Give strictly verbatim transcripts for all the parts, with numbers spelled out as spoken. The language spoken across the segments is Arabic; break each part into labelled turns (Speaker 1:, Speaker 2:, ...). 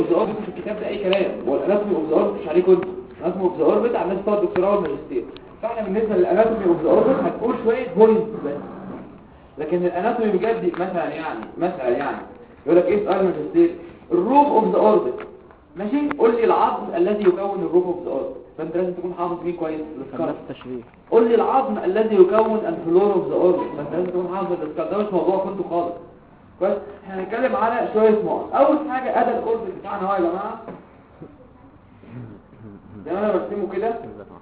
Speaker 1: اوف ذا اوربت في الكتاب ده اي كلام، هو الاناتومي اوف ذا اوربت مش عليكم انتوا، الاناتومي اوف ذا اوربت على الناس بتوع الدكتوراه والماجستير. فاحنا بالنسبه للاناتومي اوف ذا اوربت هنقول شويه بوينتس بس، لكن الاناتومي بجد مثلا يعني مثلا يعني يقول لك ايه سؤال ماجستير؟ الروف اوف ذا اوربت، ماشي؟ قول لي العظم الذي يكون الروف اوف ذا اوربت، فانت لازم تكون حافظ مين كويس السكار. قول لي العظم الذي يكون الفلور اوف ذا اوربت، فانت لازم تكون حافظ السكار. ده مش موضوع كنتوا خالص كويس. احنا هنتكلم على شويه نقط. اول حاجه ادى الاوربت بتاعنا اهو يا جماعه، زي ما انا برسمه كده.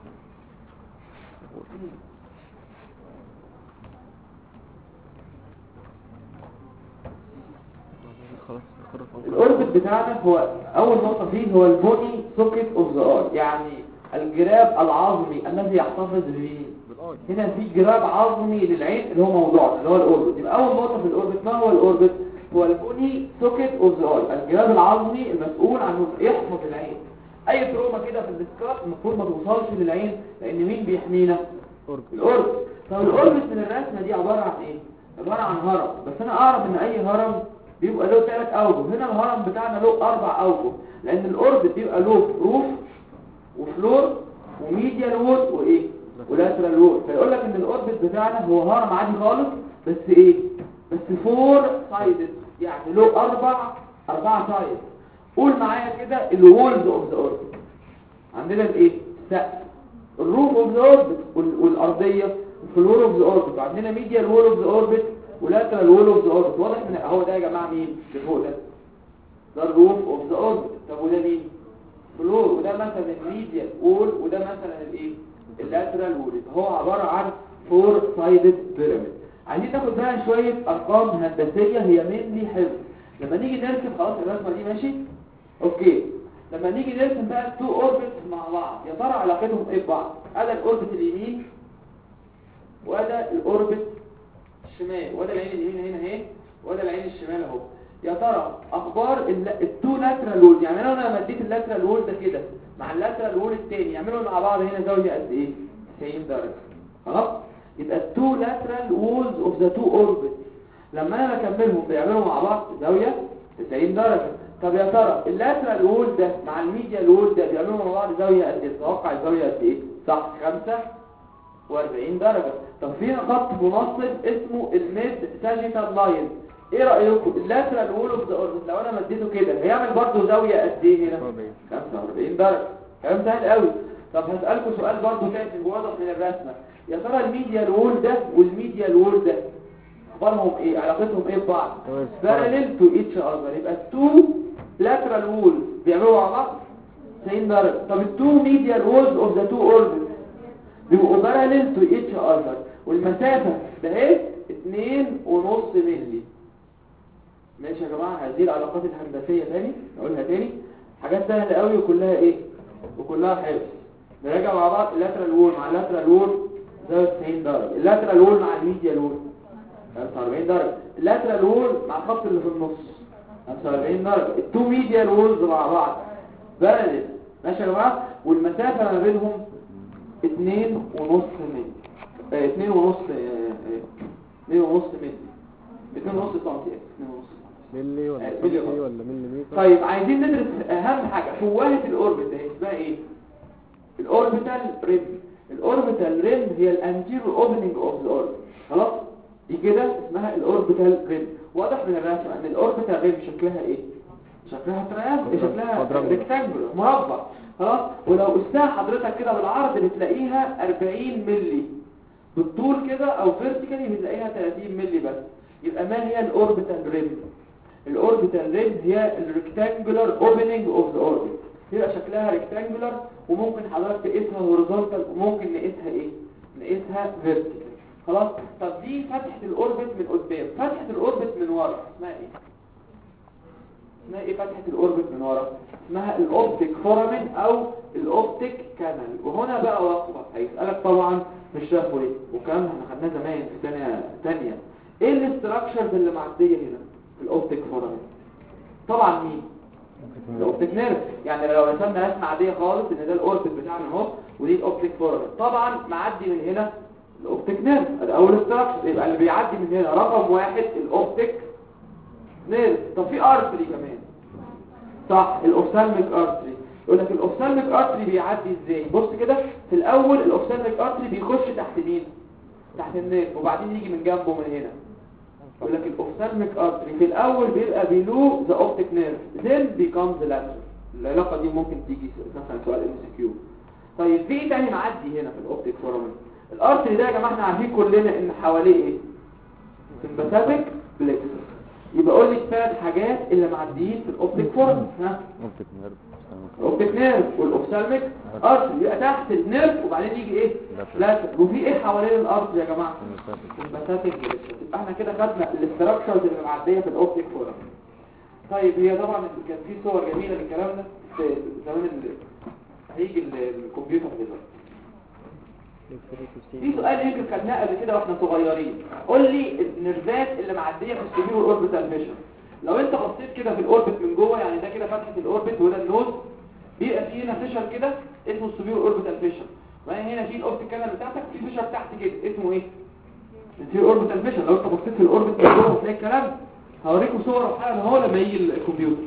Speaker 1: الاوربت بتاعنا هو اول نقطه فيه هو البودي سوكيت اوف ذا اي، يعني الجراب العظمي الذي يحتفظ به. هنا في جراب عظمي للعين اللي هو موضوعنا اللي هو الاوربت. يبقى اول نقطه في الاوربت، ما هو الاوربت؟ هو البودي سوكيت اوف ذا اي، الجراب العظمي المسؤول عن يحفظ العين. اي تروما كده في الديسكات المفروض ما توصلش للعين، لان مين بيحمينا؟ الاوربت. طب الاوربت من الرسمه دي عباره عن ايه؟ عباره عن هرم، بس انا اعرف ان اي هرم بيبقى له ثلاث اوجه. هنا الهرم بتاعنا له اربع اوجه، لان الاوربت بيبقى له روف وفلور وميديال وول وايه ولاترال وول. فيقول لك ان الاوربت بتاعنا هو هرم عادي خالص، بس ايه؟ بس فور سايدد، يعني له اربع اربع سايد. قول معايا كده الوولز اوف ذا اوربت. عندنا الايه؟ السقف، الروف اوف ذا اوربت والارضيه، الفلور اوف ذا اوربت، وعندنا ميديال وول اوف ذا اوربت ولاترال وول اوف ذا اوربت. واضح ان اهو ده يا جماعه مين اللي فوق ده؟ ده الروف اوف ذا اوربت. طب وده مين؟ فلور. وده مثلا الميديال وول، وده مثلا الايه؟ اللاترال وول. هو عباره عن فور سايدد بيراميد. عايزين ناخد بقى شويه ارقام هندسيه هي مينلي حفظ. لما نيجي نرسم خلاص الرسمه دي ماشي اوكي، لما نيجي نرسم بقى التو اوربت مع بعض يا ترى علاقتهم ايه ببعض؟ ادي الاوربت اليمين وده الاوربت الشمال، وده العين اليمين هنا اهي، وده العين الشمال اهو. يا ترى اخبار التو لاترال وول، يعني لو انا مديت اللاترال وول ده كده مع اللاترال وول الثاني يعملوا مع بعض هنا زاويه قد ايه؟ تسعين درجه. خلاص، يبقى التو لاترال وولز اوف ذا تو اوربت لما انا بكملهم بيعملوا مع بعض زاويه تسعين درجه. طب يا ترى اللاترال وول ده مع الميديال وول ده بيعملوا مع بعض زاويه قد ايه؟ تتوقع الزاويه قد ايه؟ صح، خمسة واربعين درجه. طب في خط منصب اسمه الميد ساجيتال لاين، ايه رايكم؟ اللاترال وول اوف ذا اوربت لو انا مديته كده هيعمل برضه زاويه قد ايه هنا؟ خمسة واربعين درجه. كلام سهل قوي. طب هسالكم سؤال برضه تاني واضح من الرسمه، يا ترى الميديال وول ده والميديال وول ده اخبارهم ايه؟ علاقتهم ايه ببعض؟ parallel to each other. يبقى التو lateral walls بيعملوا مع بعض تسعين درجه. طب التو medial walls of the two orbits بيبقوا parallel to each other، والمسافه ده ايه؟ اتنين ونص مللي. ماشي يا جماعه، هذه العلاقات الهندسيه تاني نقولها تاني، حاجات سهله قوي وكلها ايه؟ وكلها حفظ. نراجع مع بعض. اللاترال وول مع اللاترال وول زاويه تسعين درجه، اللاترال وول مع الميديال وول خمسة واربعين درجه، اللاترال وول مع الخط اللي في النص خمسة واربعين درجه. التو ميديال وولز مع بعض بارلل. ماشي يا جماعه، والمسافه ما بينهم اتنين ونص مللي، اه اتنين ونص اه اتنين ونص مللي، اتنين ونص سنتي، اتنين ونص
Speaker 2: ملي ولا سنتي ولا مليمتر.
Speaker 1: طيب عايزين ندرس اهم حاجه، فوهه الاوربت ده اسمها ايه؟ الاوربيتال ريم. الاوربيتال ريم هي الانتيرو اوبننج اوف ذا اوربت. خلاص دي كده اسمها الاوربيتال ريم. واضح من الرسمه ان الاوربيتال ريم شكلها ايه؟ شكلها تريانجل، شكلها ريكتانجل مربع. خلاص، ولو قستها حضرتك كده بالعرض بتلاقيها اربعين مللي، بالطول كده او فيرتيكالي بتلاقيها تلاتين مللي بس. يبقى ما هي الاوربيتال ريم؟ الاوربيتال ريم هي الريكتانجولار اوبننج اوف ذا اوربت. يبقى شكلها ريكتانجولار، وممكن حضرتك تقيسها هوريزونتال وممكن نقيسها ايه؟ نقيسها فيرتيكال. خلاص. طب دي فتحه الاوربت من قدام، فتحه الاوربت من ورا اسمها ايه؟ اسمها ايه فتحه الاوربت من ورا؟ اسمها الاوبتيك فورامين او الاوبتيك كانال. وهنا بقى وقفه هيسالك طبعا مش شافوا ايه وكلام احنا خدناه زمان في ثانيه ثانيه، ايه الاستراكشرز اللي معديه هنا في الاوبتيك فورامين؟ طبعا مين؟ الاوبتيك نيرف. يعني لو رسمنا رسمه عاديه خالص ان ده الاوربت بتاعنا اهو ودي الاوبتيك فورامين، طبعا معدي من هنا الاوبتيك نيرف، ده اول استراكشر. يبقى اللي بيعدي من هنا رقم واحد الاوبتيك نيرف. طب في ارتري كمان، صح الاوفثالميك ارتري. يقول لك الاوفثالميك ارتري بيعدي ازاي؟ بص كده في الاول الاوفثالميك ارتري بيخش تحت مين؟ تحت النيرف وبعدين يجي من جنبه من هنا. يقول لك الاوفثالميك ارتري في الاول بيبقى بيلو ذا اوبتيك نيرف then becomes lateral. العلاقه دي ممكن تيجي مثلا سؤال ام سي كيو. طيب في ايه تاني معدي هنا في الاوبتيك فورامين؟ الارتري ده يا جماعه احنا عارفين كلنا ان حواليه ايه؟ سمباثيك بلكسس. يبقى قول لي الثلاث حاجات اللي معديين في الاوبتيك فورامين. ها
Speaker 2: اوبتيك نيرف
Speaker 1: الاوبتيك نيرف والاوفثالميك ارتري يبقى تحت النيرف وبعدين يجي ايه؟ لاترال. وفي ايه حوالين الارتري يا جماعه؟ سمباثيك بلكسس. يبقى احنا كده خدنا الاستراكشرز اللي معديه في الاوبتيك فورامين. طيب هي طبعا كان في صور جميله للكلام ده في زمان اللي هيجي الكمبيوتر دلوقتي. في سؤال يمكن خدناه قبل كده واحنا صغيرين. قول لي النيرفات اللي معديه في السوبيرو اوربيتال فيشن. لو انت بصيت كده في الاوربت من جوه يعني ده كده فتحه الاوربت وده النوز بيبقى فيه هنا فيشر كده اسمه السوبيرو اوربيتال فيشن. وهنا هنا في الاوبتيك كانال بتاعتك في فيشر تحت كده اسمه ايه؟ السوبيرو اوربيتال فيشن. لو انت بصيت في الاوربت من جوه هتلاقي الكلام. هوريكم صور وحاجه اهو لما يجي الكمبيوتر.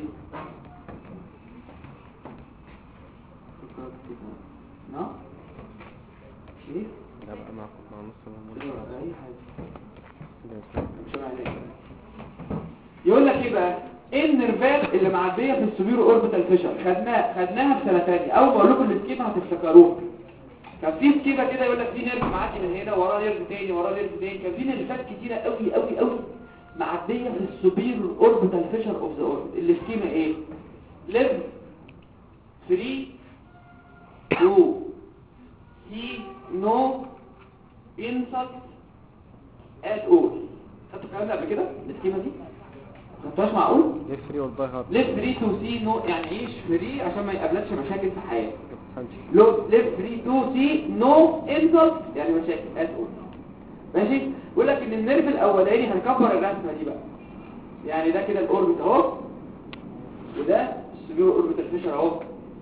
Speaker 1: نعم ايه
Speaker 2: ده بقى مع مع نص
Speaker 1: اي حاجه مش معناه. يقول لك ايه بقى؟ ايه النيرفات اللي معديه في السوبيرو اوربيتال فيشر؟ خدناها خدناها في سنه ثانيه. اول ما اقول لكم السكيما هتفتكروها. كان في سكيما كده يقول لك في نيرف معدي من هنا وراه نيرف تاني وراه نيرف تاني. كان في نيرفات كتيره قوي قوي قوي معديه في السوبيرو اوربيتال فيشر اوف ذا اوربت. السكيما ايه؟ ليف ثلاثة تو سي نو انسلت ات اول. خدتوا الكلام ده قبل كده السكيما دي؟ ما خدتوهاش معقول؟
Speaker 2: ليف فري والباي هارد.
Speaker 1: ليف ثلاثة تو سي نو يعني عيش فري عشان ما يقابلكش مشاكل في حياتك. لو ليف ثلاثة تو سي نو انسلت يعني مشاكل ات اول. ماشي؟ يقول لك ان النيرف الاولاني هنكبر الرسمه دي بقى. يعني ده كده الاوربت اهو وده السوبيرو اوربيتال فيشر اهو.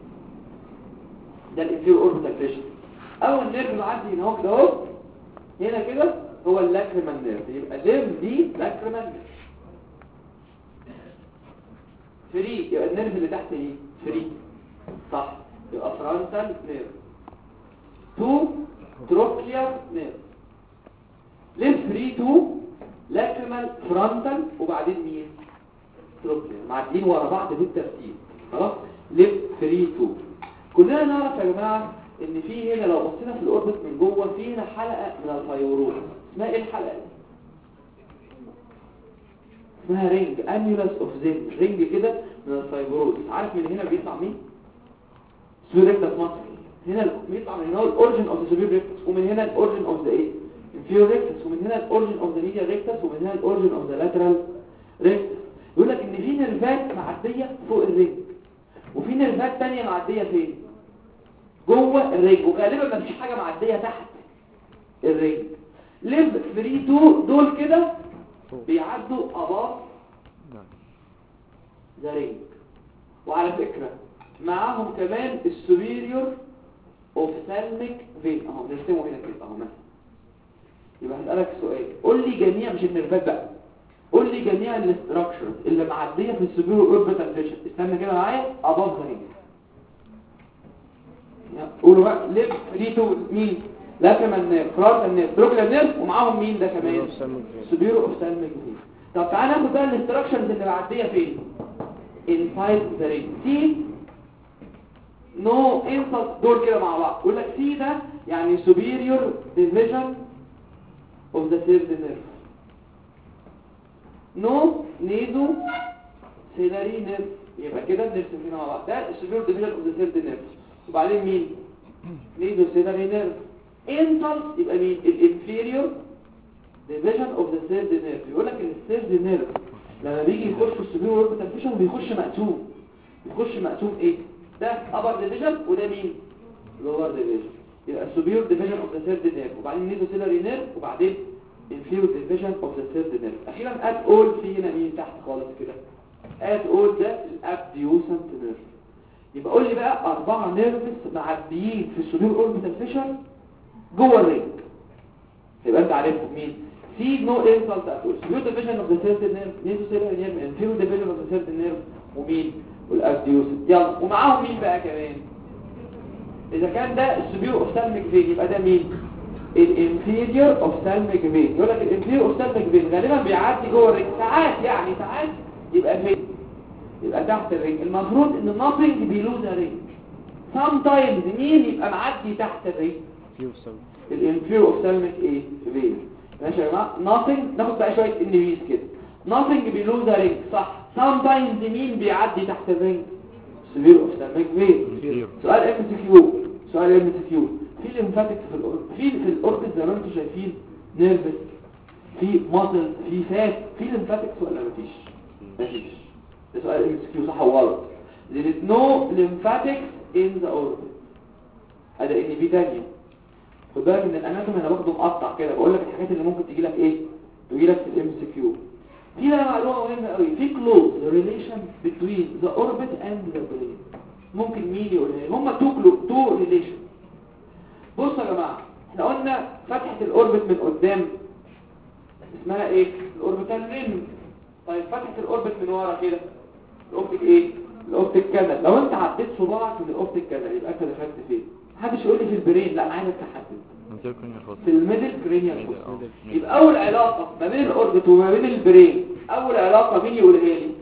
Speaker 1: ده الانفيرو اوربيتال فيشر. اول نيرف معدي هنا اهو كده اهو هنا كده هو اللاكريمال نيرف. يبقى ليف دي لاكريمال نيرف. فري يبقى النيرف اللي تحت ايه؟ فري صح. يبقى فرونتال نيرف. تو تروكليار نيرف. ليف فري تو لاكريمال فرونتال وبعدين مين؟ تروكليار. معديين ورا بعض بالترتيب. خلاص؟ ليف فري تو. كلنا نعرف يا جماعه ان في هنا لو بصينا في الاوربت من جوه في هنا حلقه من الفيروس. اسمها ايه الحلقه دي؟ اسمها رينج انيولس اوف زين. رينج كده من الفيبروز. عارف من هنا بيطلع مين؟ سوبيريكتس ماسل. هنا بيطلع من هنا الاوريجن اوف ذا سوبيريكتس ومن هنا الاوريجن اوف ذا ايه؟ انفيريور ريكتس ومن هنا الاوريجن اوف ذا ميديال ريكتس ومن هنا الاوريجن اوف ذا لاترال ريكتس. يقول لك ان في نيرفات معديه فوق الرينج وفي نيرفات ثانيه معديه فين؟ جوه الرينج. وغالبا ما فيش حاجه معديه تحت الرينج. ليف ثلاثة تو دول كده بيعدوا اباط ذا رينج. وعلى فكره معاهم كمان السوبيريور اوفثالميك فين اهو نرسمه هنا كده اهو مثلا. يبقى هسألك سؤال. قول لي جميع مش النيرفات بقى. قول لي جميع الاستراكشرز اللي معديه في السوبيريور اوربيتال فيشن. استنى كده معايا اباط ذا رينج. قولوا بقى ليف ثلاثة تو مين؟ لاكريمال نيرف فرونتال نيرف تروكليار نيرف ومعاهم مين ده كمان؟ سوبيريور اوفثالميك فين. طب تعالى ناخد بقى الاستراكشرز اللي معديه فين؟ انسايد ذا رينج. سي نو انسلت دول كده مع بعض. يقول لك سي ده يعني سوبيريور ديفيجن اوف ذا ثيرد نيرف. نو نيزو سيلاري نيرف. يبقى كده نرسم هنا مع بعض. ده السوبيريور ديفيجن اوف ذا ثيرد نيرف. وبعدين مين؟ نيزو سيلاري نيرف. انسلت يبقى مين؟ الانفيريور ديفيجن اوف ذا ثيرد نيرف. يقول لك ان الثيرد نيرف لما بيجي يخش في السوبيريور اوربيتال فيشن بيخش مقسوم. بيخش مقسوم ايه؟ ده ابر ديفيجن وده مين؟ لور ديفيجن. يبقى السوبيريور ديفيجن اوف ذا ثيرد نيرف وبعدين نيزو سيلاري نيرف وبعدين انفيريور ديفيجن اوف ذا ثيرد نيرف. اخيرا ات اول في هنا مين تحت خالص كده؟ ات اول ده الابديوسنت نيرف. يبقى قول لي بقى اربعه نيرفز معديين في السوبيريور اوربيتال فيشن جوه الرينج. يبقى انت عارفهم مين؟ سي نو انسلت ات اول. سوبيريور ديفيجن اوف ذا ثيرد نيرف، نيزو سيلاري نيرف، انفيريور ديفيجن اوف ذا ثيرد نيرف ومين؟ والابديوسس. يلا ومعاهم مين بقى كمان؟ اذا كان ده السوبيريور اوفثالميك فين يبقى ده مين؟ الانفيريور اوفثالميك فين. يقول لك الانفيريور اوفثالميك فين غالبا بيعدي جوه الرجل، ساعات يعني ساعات يبقى فين؟ يبقى تحت الرجل. المفروض ان nothing below the ring. sometimes مين يبقى معدي تحت الرجل؟ الانفيريور اوفثالميك ايه فين. ماشي يا جماعه. nothing ناخد بقى شويه انجليز كده. nothing below the ring صح. sometimes مين بيعدي تحت الرجل؟ سوبيريور اوفثالميك فين. سؤال ام سي كيو. سؤال ام سي كيو. في الليمفاتكس في الأوربت، في في الأوربت زي ما انتم شايفين نيرفس، في ماسل، في فات، في الليمفاتكس ولا مفيش؟ مفيش. ده سؤال ام اس كيو صح وغلط. there is no lymphatics in the orbit. هذا ان بي تانية. خد بالك ان الاناتوم انا باخده مقطع كده، بقول لك الحاجات اللي ممكن تجي لك ايه؟ تجي لك في الام اس كيو. في بقى معلومه مهمه قوي، في close relation between the orbit and the brain. ممكن مين يقولها لي؟ هما تو تو ريليشن. بصوا يا جماعه، احنا قلنا فتحه الاوربت من قدام اسمها ايه؟ الاوربيتال ريم. طيب فتحه الاوربت من ورا كده الاوبتيك ايه؟ الاوبتيك كانال. لو انت عديت صباعك من الاوبتيك كانال يبقى انت دخلت فين؟ محدش يقول لي في البرين، لا انا عايزك تحدد في الميدل كرينيال فوس. يبقى اول علاقه ما بين الاوربت وما بين البرين، اول علاقه مين يقولها لي؟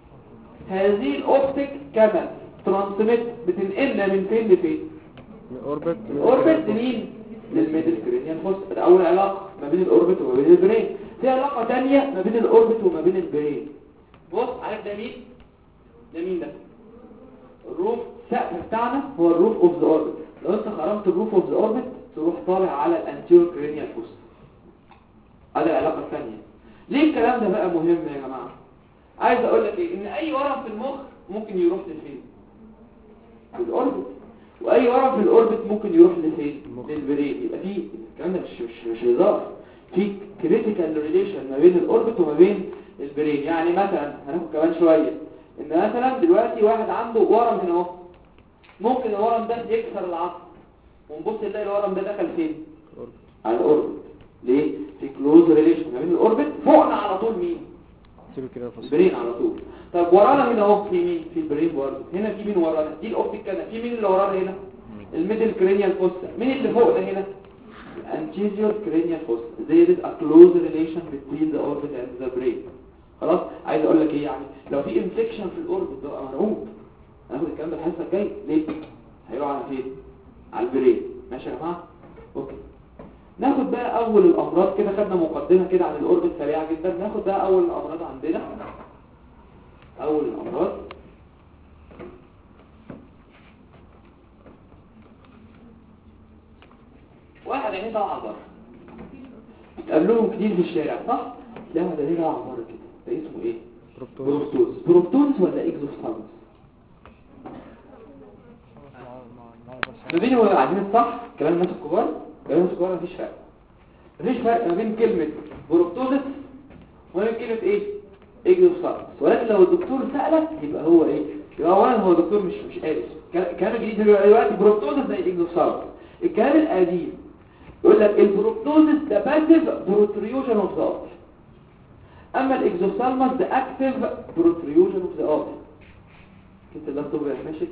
Speaker 1: هذه الاوبتيك كانال ترانسميت بتنقلنا من فين لفين؟
Speaker 2: الاوربت
Speaker 1: الاوربت مين؟ للميدل كرينيال فوس. ده اول علاقه ما بين الاوربت وما بين البرين. في علاقه ثانيه ما بين الاوربت وما بين البرين. بص عارف ده مين؟ ده مين ده؟ الروف. السقف بتاعنا هو الروف اوف ذا اوربت. لو انت خرمت الروف اوف ذا اوربت تروح طالع على الانتيريور كرينيال فوس. هذه العلاقه الثانيه. ليه الكلام ده بقى مهم يا جماعه؟ عايز اقول لك ايه؟ ان اي ورم في المخ ممكن يروح لفين؟ في الاوربت. واي ورم في الاوربت ممكن يروح لفين؟ للبرين. يبقى في الكلام ده مش مش مش هزار، في كريتيكال ريليشن ما بين الاوربت وما بين البرين. يعني مثلا هناخد كمان شويه ان مثلا دلوقتي واحد عنده ورم هنا اهو، ممكن الورم ده يكسر العظم ونبص نلاقي الورم ده دخل فين؟ على الاوربت. ليه؟ في كلوز ريليشن ما بين الاوربت. فوقنا على طول مين؟ البرين على طول. طب ورانا هنا اهو في مين؟ في البرين برضه. هنا في مين ورانا؟ دي الاوبتيك كانال. في مين اللي ورانا هنا؟ الميدل كرينيال فوسا. مين اللي فوقنا هنا؟ الانتيريور كرينيال فوسا. there is a close relation between the orbit and the brain. خلاص. عايز اقول لك ايه يعني؟ لو في انفكشن في الاوربت ده مرعوب. هناخد الكلام ده الحصه الجايه. ليه؟ هيروح على فين؟ على البرين. ماشي يا جماعه؟ اوكي. ناخد بقى اول الامراض كده. خدنا مقدمه كده عن الاوربت سريعه جدا. ناخد بقى اول الامراض عندنا. اول الامراض واحد عينيه طالعه بره، بتقابلوهم كتير في الشارع صح؟ لا ده ليه طالعه بره كده؟ ده اسمه ايه؟ بروبتوز. بروبتوز ولا اكزوثالموس؟ ما بين هو عايزين الصح كلام الناس الكبار. كلام الناس الكبار مفيش فرق. مفيش فرق ما بين كلمه بروبتوزس وما بين كلمه ايه؟ اكزوثالموس. ولكن لو الدكتور سالك يبقى هو ايه؟ يبقى اولا هو دكتور مش مش قاري. الكلام الجديد دلوقتي بروبتوزس زي اكزوثالموس. الكلام القديم يقول لك البروبتوزس ده باسيف بروتريوجن اوف ذا اوف، اما الاكزوثالموس ده اكتيف بروتريوجن اوف ذا اوف. كنت اللابتوب يا ماشي.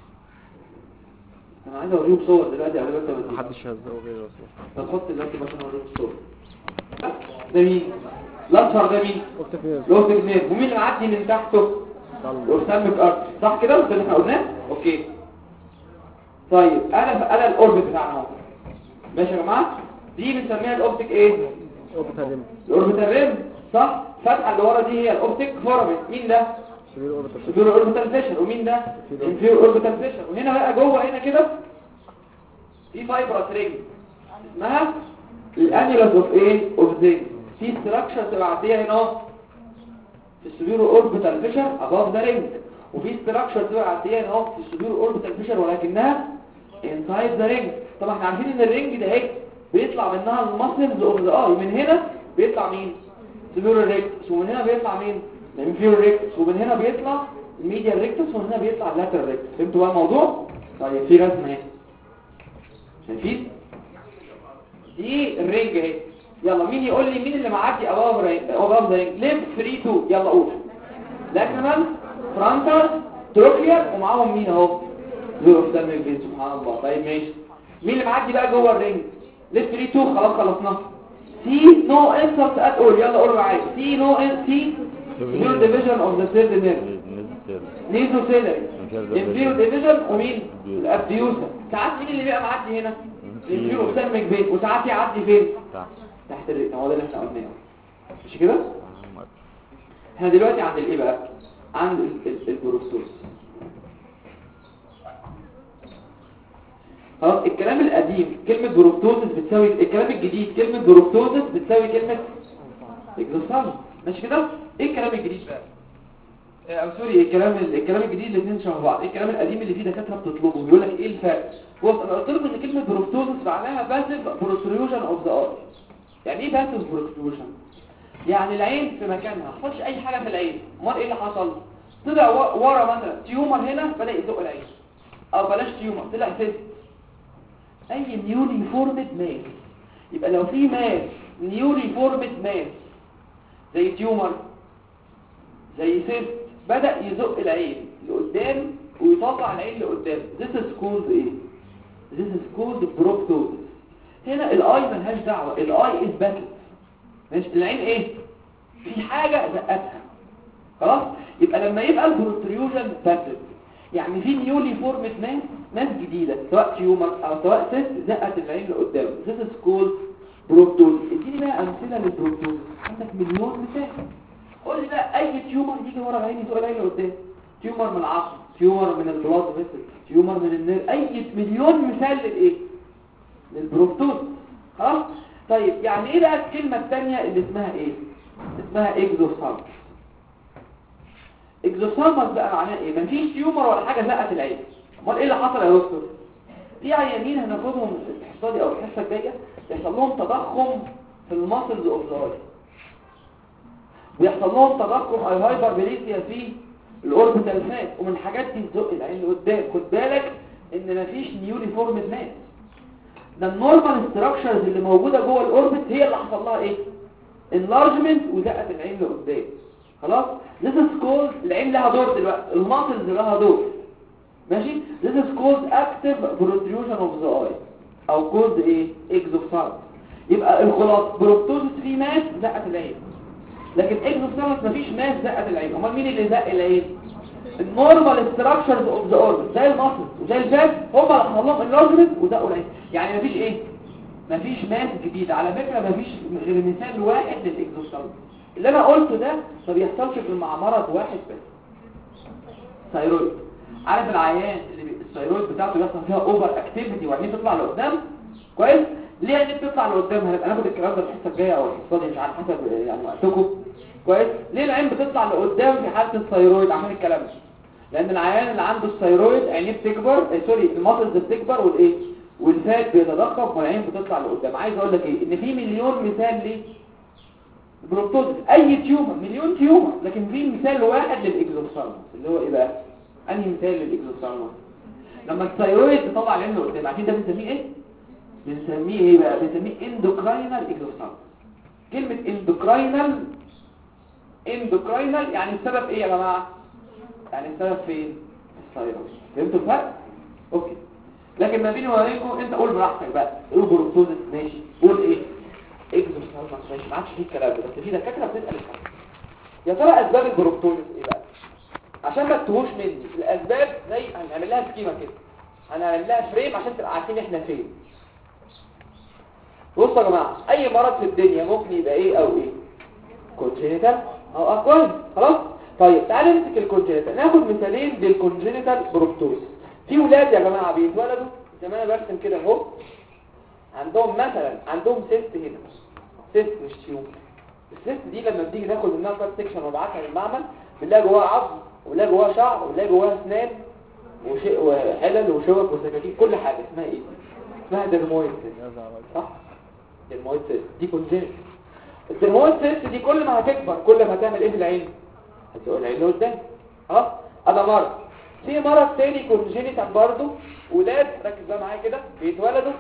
Speaker 1: انا عايز اوريهم صور دلوقتي على بالك ما
Speaker 2: محدش هزقه غيره اصلا.
Speaker 1: طب حط اللابتوب عشان اوريهم الصور. ده مين؟ الاصفر ده مين؟ الاوبتيك نيرف. ومين اللي معدي من تحته؟ الاوبتيك ارت. صح كده ده اللي احنا قلناه. اوكي طيب انا انا الاوربت بتاعنا اهو. ماشي يا جماعه. دي بنسميها الاوبتيك ايه؟
Speaker 2: اوربيتال ريم.
Speaker 1: الاوربيتال ريم صح. الفتحه اللي ورا دي هي الاوبتيك فورامين. مين ده؟ سوبيريور اوربيتال فيشر. ومين ده؟ انفيريور اوربيتال فيشر. وهنا بقى جوه هنا كده في فايبرس رينج اسمها الانيولاس اوف ايه؟ اوف زنك. في ستراكشر تبقى عاديه هنا اهو في السوبيريور اوربيتال فيشر اباف ذا رينج، وفي ستراكشر تبقى عاديه هنا اهو في السوبيريور اوربيتال فيشر ولكنها انسايد ذا رينج. طبعا احنا عارفين ان الرينج ده اهي بيطلع منها الماسلز اوف ذا اي. من هنا بيطلع مين؟ سوبيريور ريكتس. ومن هنا بيطلع مين؟ الانفيريور ريكتس. ومن هنا بيطلع الميديال ريكتس. ومن هنا بيطلع اللاترال ريكتس. فهمتوا بقى الموضوع؟ طيب في رسمه اهي شايفين؟ دي الرينج اهي. يلا مين يقول لي مين اللي معدي اباف رينج؟ اباف ذا رينج. ليف فري تو. يلا قول. لاكريمال، فرونتال، تروكليا ومعاهم مين اهو زور اوفتالميك فين. سبحان الله. طيب ماشي، مين اللي معدي بقى جوه الرينج؟ ليفت ري تو خلاص خلصناه. سي نو انسرت ات اول، يلا قولوا معايا سي نو ان سي زيرو ديفيجن اوف ذا سيرد نيرف نيزو سيلري انفيرو ديفيجن ومين الابديوسا. ساعات مين اللي بيبقى معدي هنا؟ الانفيرو اوفتالميك فين، وساعات يعدي فين؟ تحت الرئه. هو ده اللي احنا قلناه مش كده؟ احنا دلوقتي عند الايه بقى؟ عند البروستوس. خلاص الكلام القديم كلمة بروكتوزس بتساوي، الكلام الجديد كلمة بروكتوزس بتساوي كلمة اكزوثالموس. ماشي كده؟ ايه الكلام الجديد بقى؟ اه او سوري الكلام الكلام الجديد الاثنين شبه بعض. ايه الكلام القديم اللي فيه دكاتره بتطلبه بيقول لك ايه الفرق؟ بص انا قلت لكم ان كلمة بروكتوزس معناها باسيف بروتروجن اوف ذا اي. يعني ايه باسيف بروتروجن؟ يعني العين في مكانها، ما حصلش اي حاجه في العين. امال ايه اللي حصل؟ طلع ورا مثلا تيومر هنا بدا يزق العين، او بلاش تيومر طلع سيست، اي نيولي فورمد ماس. يبقى لو في ماس نيولي فورمد ماس زي تيومر زي سيست بدا يزق العين لقدام ويطلع العين لقدام، this is called ايه؟ this is called proptosis. هنا الاي ملهاش دعوه، الاي از باتل. ماشي العين ايه؟ في حاجه زقتها خلاص. يبقى لما يبقى البروتريوجن باتل يعني في نيولي فورمد ماس ماس جديده سواء تيومر او سواء سيست زقت العين لقدام، this is called proptosis. اديني بقى امثله للبروتوزس، عندك مليون مثال. قول لي بقى اي تيومر يجي ورا العين يزق العين لقدام، تيومر من العصب، تيومر من البلاد فيسل، تيومر من النير، اي مليون مثال للايه؟ للبروتوزس. خلاص. طيب يعني ايه بقى الكلمه الثانيه اللي اسمها ايه؟ اسمها اكزوثالموس. اكزوثالموس بقى معناها ايه؟ مفيش تيومر ولا حاجه زقت العين. امال ايه اللي حصل يا دكتور؟ في عيانين هناخدهم الحصه دي او الحصه الجايه يحصل لهم تضخم في الماسلز اوف ذا اي، ويحصل لهم تضخم او هايبربليزيا في الاوربيتال فات، ومن الحاجات دي تزق العين لقدام. خد بالك ان مفيش نيولي فورمد ماس، ده النورمال ستراكشرز اللي موجوده جوه الاوربت هي اللي حصل لها ايه؟ انلارجمنت وزقت العين لقدام. خلاص. this is called العين لها دور دلوقتي، الماسلز لها دور. ماشي. this is called active protrusion of the eye او called ايه؟ اكزوثالموس. يبقى الخلاص بروتوزس في ماس زقت العين، لكن اكزوثالموس مفيش ماس زقت العين. امال مين اللي زق العين؟ النورمال ستراكشرز اوف ذا اوربت زي الماسل وزي الفات هم اللي حصل لهم انلارجمنت وزقوا العين. يعني مفيش ايه؟ مفيش ماس جديد. على فكره مفيش غير مثال واحد للاكزوثالموس. اللي انا قلته ده ما بيحصلش في المعمره واحد بس، ثايرويد. عارف العيان اللي بي... الثايرويد بتاعته بيحصل فيها اوفر اكتيفيتي وعينيه تطلع لقدام كويس؟ ليه عينيه بتطلع لقدام؟ هنبقى ناخد الكلام ده الحصه الجايه او الحصه دي مش عارف حسب يعني وقتكم كويس. ليه العين بتطلع لقدام في حاله الثايرويد؟ عشان الكلام ده، لان العيان اللي عنده الثايرويد عينيه بتكبر آه سوري الماسلز بتكبر والايه والفات بيتضخم والعين بتطلع لقدام. عايز اقول لك ايه؟ ان في مليون مثال ليه بروتوزس، اي تيومر مليون تيومر، لكن في مثال واحد للاكزوثالموس اللي هو ايه بقى؟ انهي مثال للاكزوثالموس؟ لما الثايرويد تطلع العين لقدام، عارفين ده بنسميه ايه؟ بنسميه ايه بقى؟ بنسميه اندوكراينال اكزوثالموس. كلمه اندوكراينال اندوكراينال يعني السبب ايه يا جماعه؟ يعني السبب فين؟ الثايرويد. فهمتوا الفرق؟ اوكي. لكن ما بيني وبينكم انت قول براحتك بقى، قول بروتوزس ماشي، قول ايه؟ اكزوثالموس ماشي، ما عادش فيه الكلام ده، بس في دكاتره بتسال الكلام. يا ترى اسباب البروتوزس ايه بقى؟ عشان ما تتوهوش مني الاسباب، زي هنعمل لها سكيما كده، هنعمل لها فريم عشان تبقى عارفين احنا فين. بصوا يا جماعه، اي مرض في الدنيا ممكن يبقى ايه او ايه؟ كونجينيتال او اكوان. خلاص. طيب تعالوا نمسك الكونجينيتال، ناخد مثالين للكونجينيتال بروتوزس. في ولاد يا جماعه بيتولدوا زي ما انا برسم كده اهو، عندهم مثلا عندهم سيست هنا، سيست مش تيومر. السيست دي لما بتيجي ناخد منها كات سيكشن ونبعتها للمعمل بنلاقي جواها عظم ولا جواها شعر ولا جواها اسنان وشيء وحلل وشوك وسكاكين، كل حاجه اسمها ايه؟ اسمها درمويد سيست. صح؟ درمويد سيست دي كونجينيتال. الدرمويد سيست دي كل ما هتكبر كل ما هتعمل ايه في العين؟ هتقول العين لقدام. خلاص. انا مرض. في مرض تاني كونجينيتال برضه، ولاد ركز بقى معايا كده بيتولدوا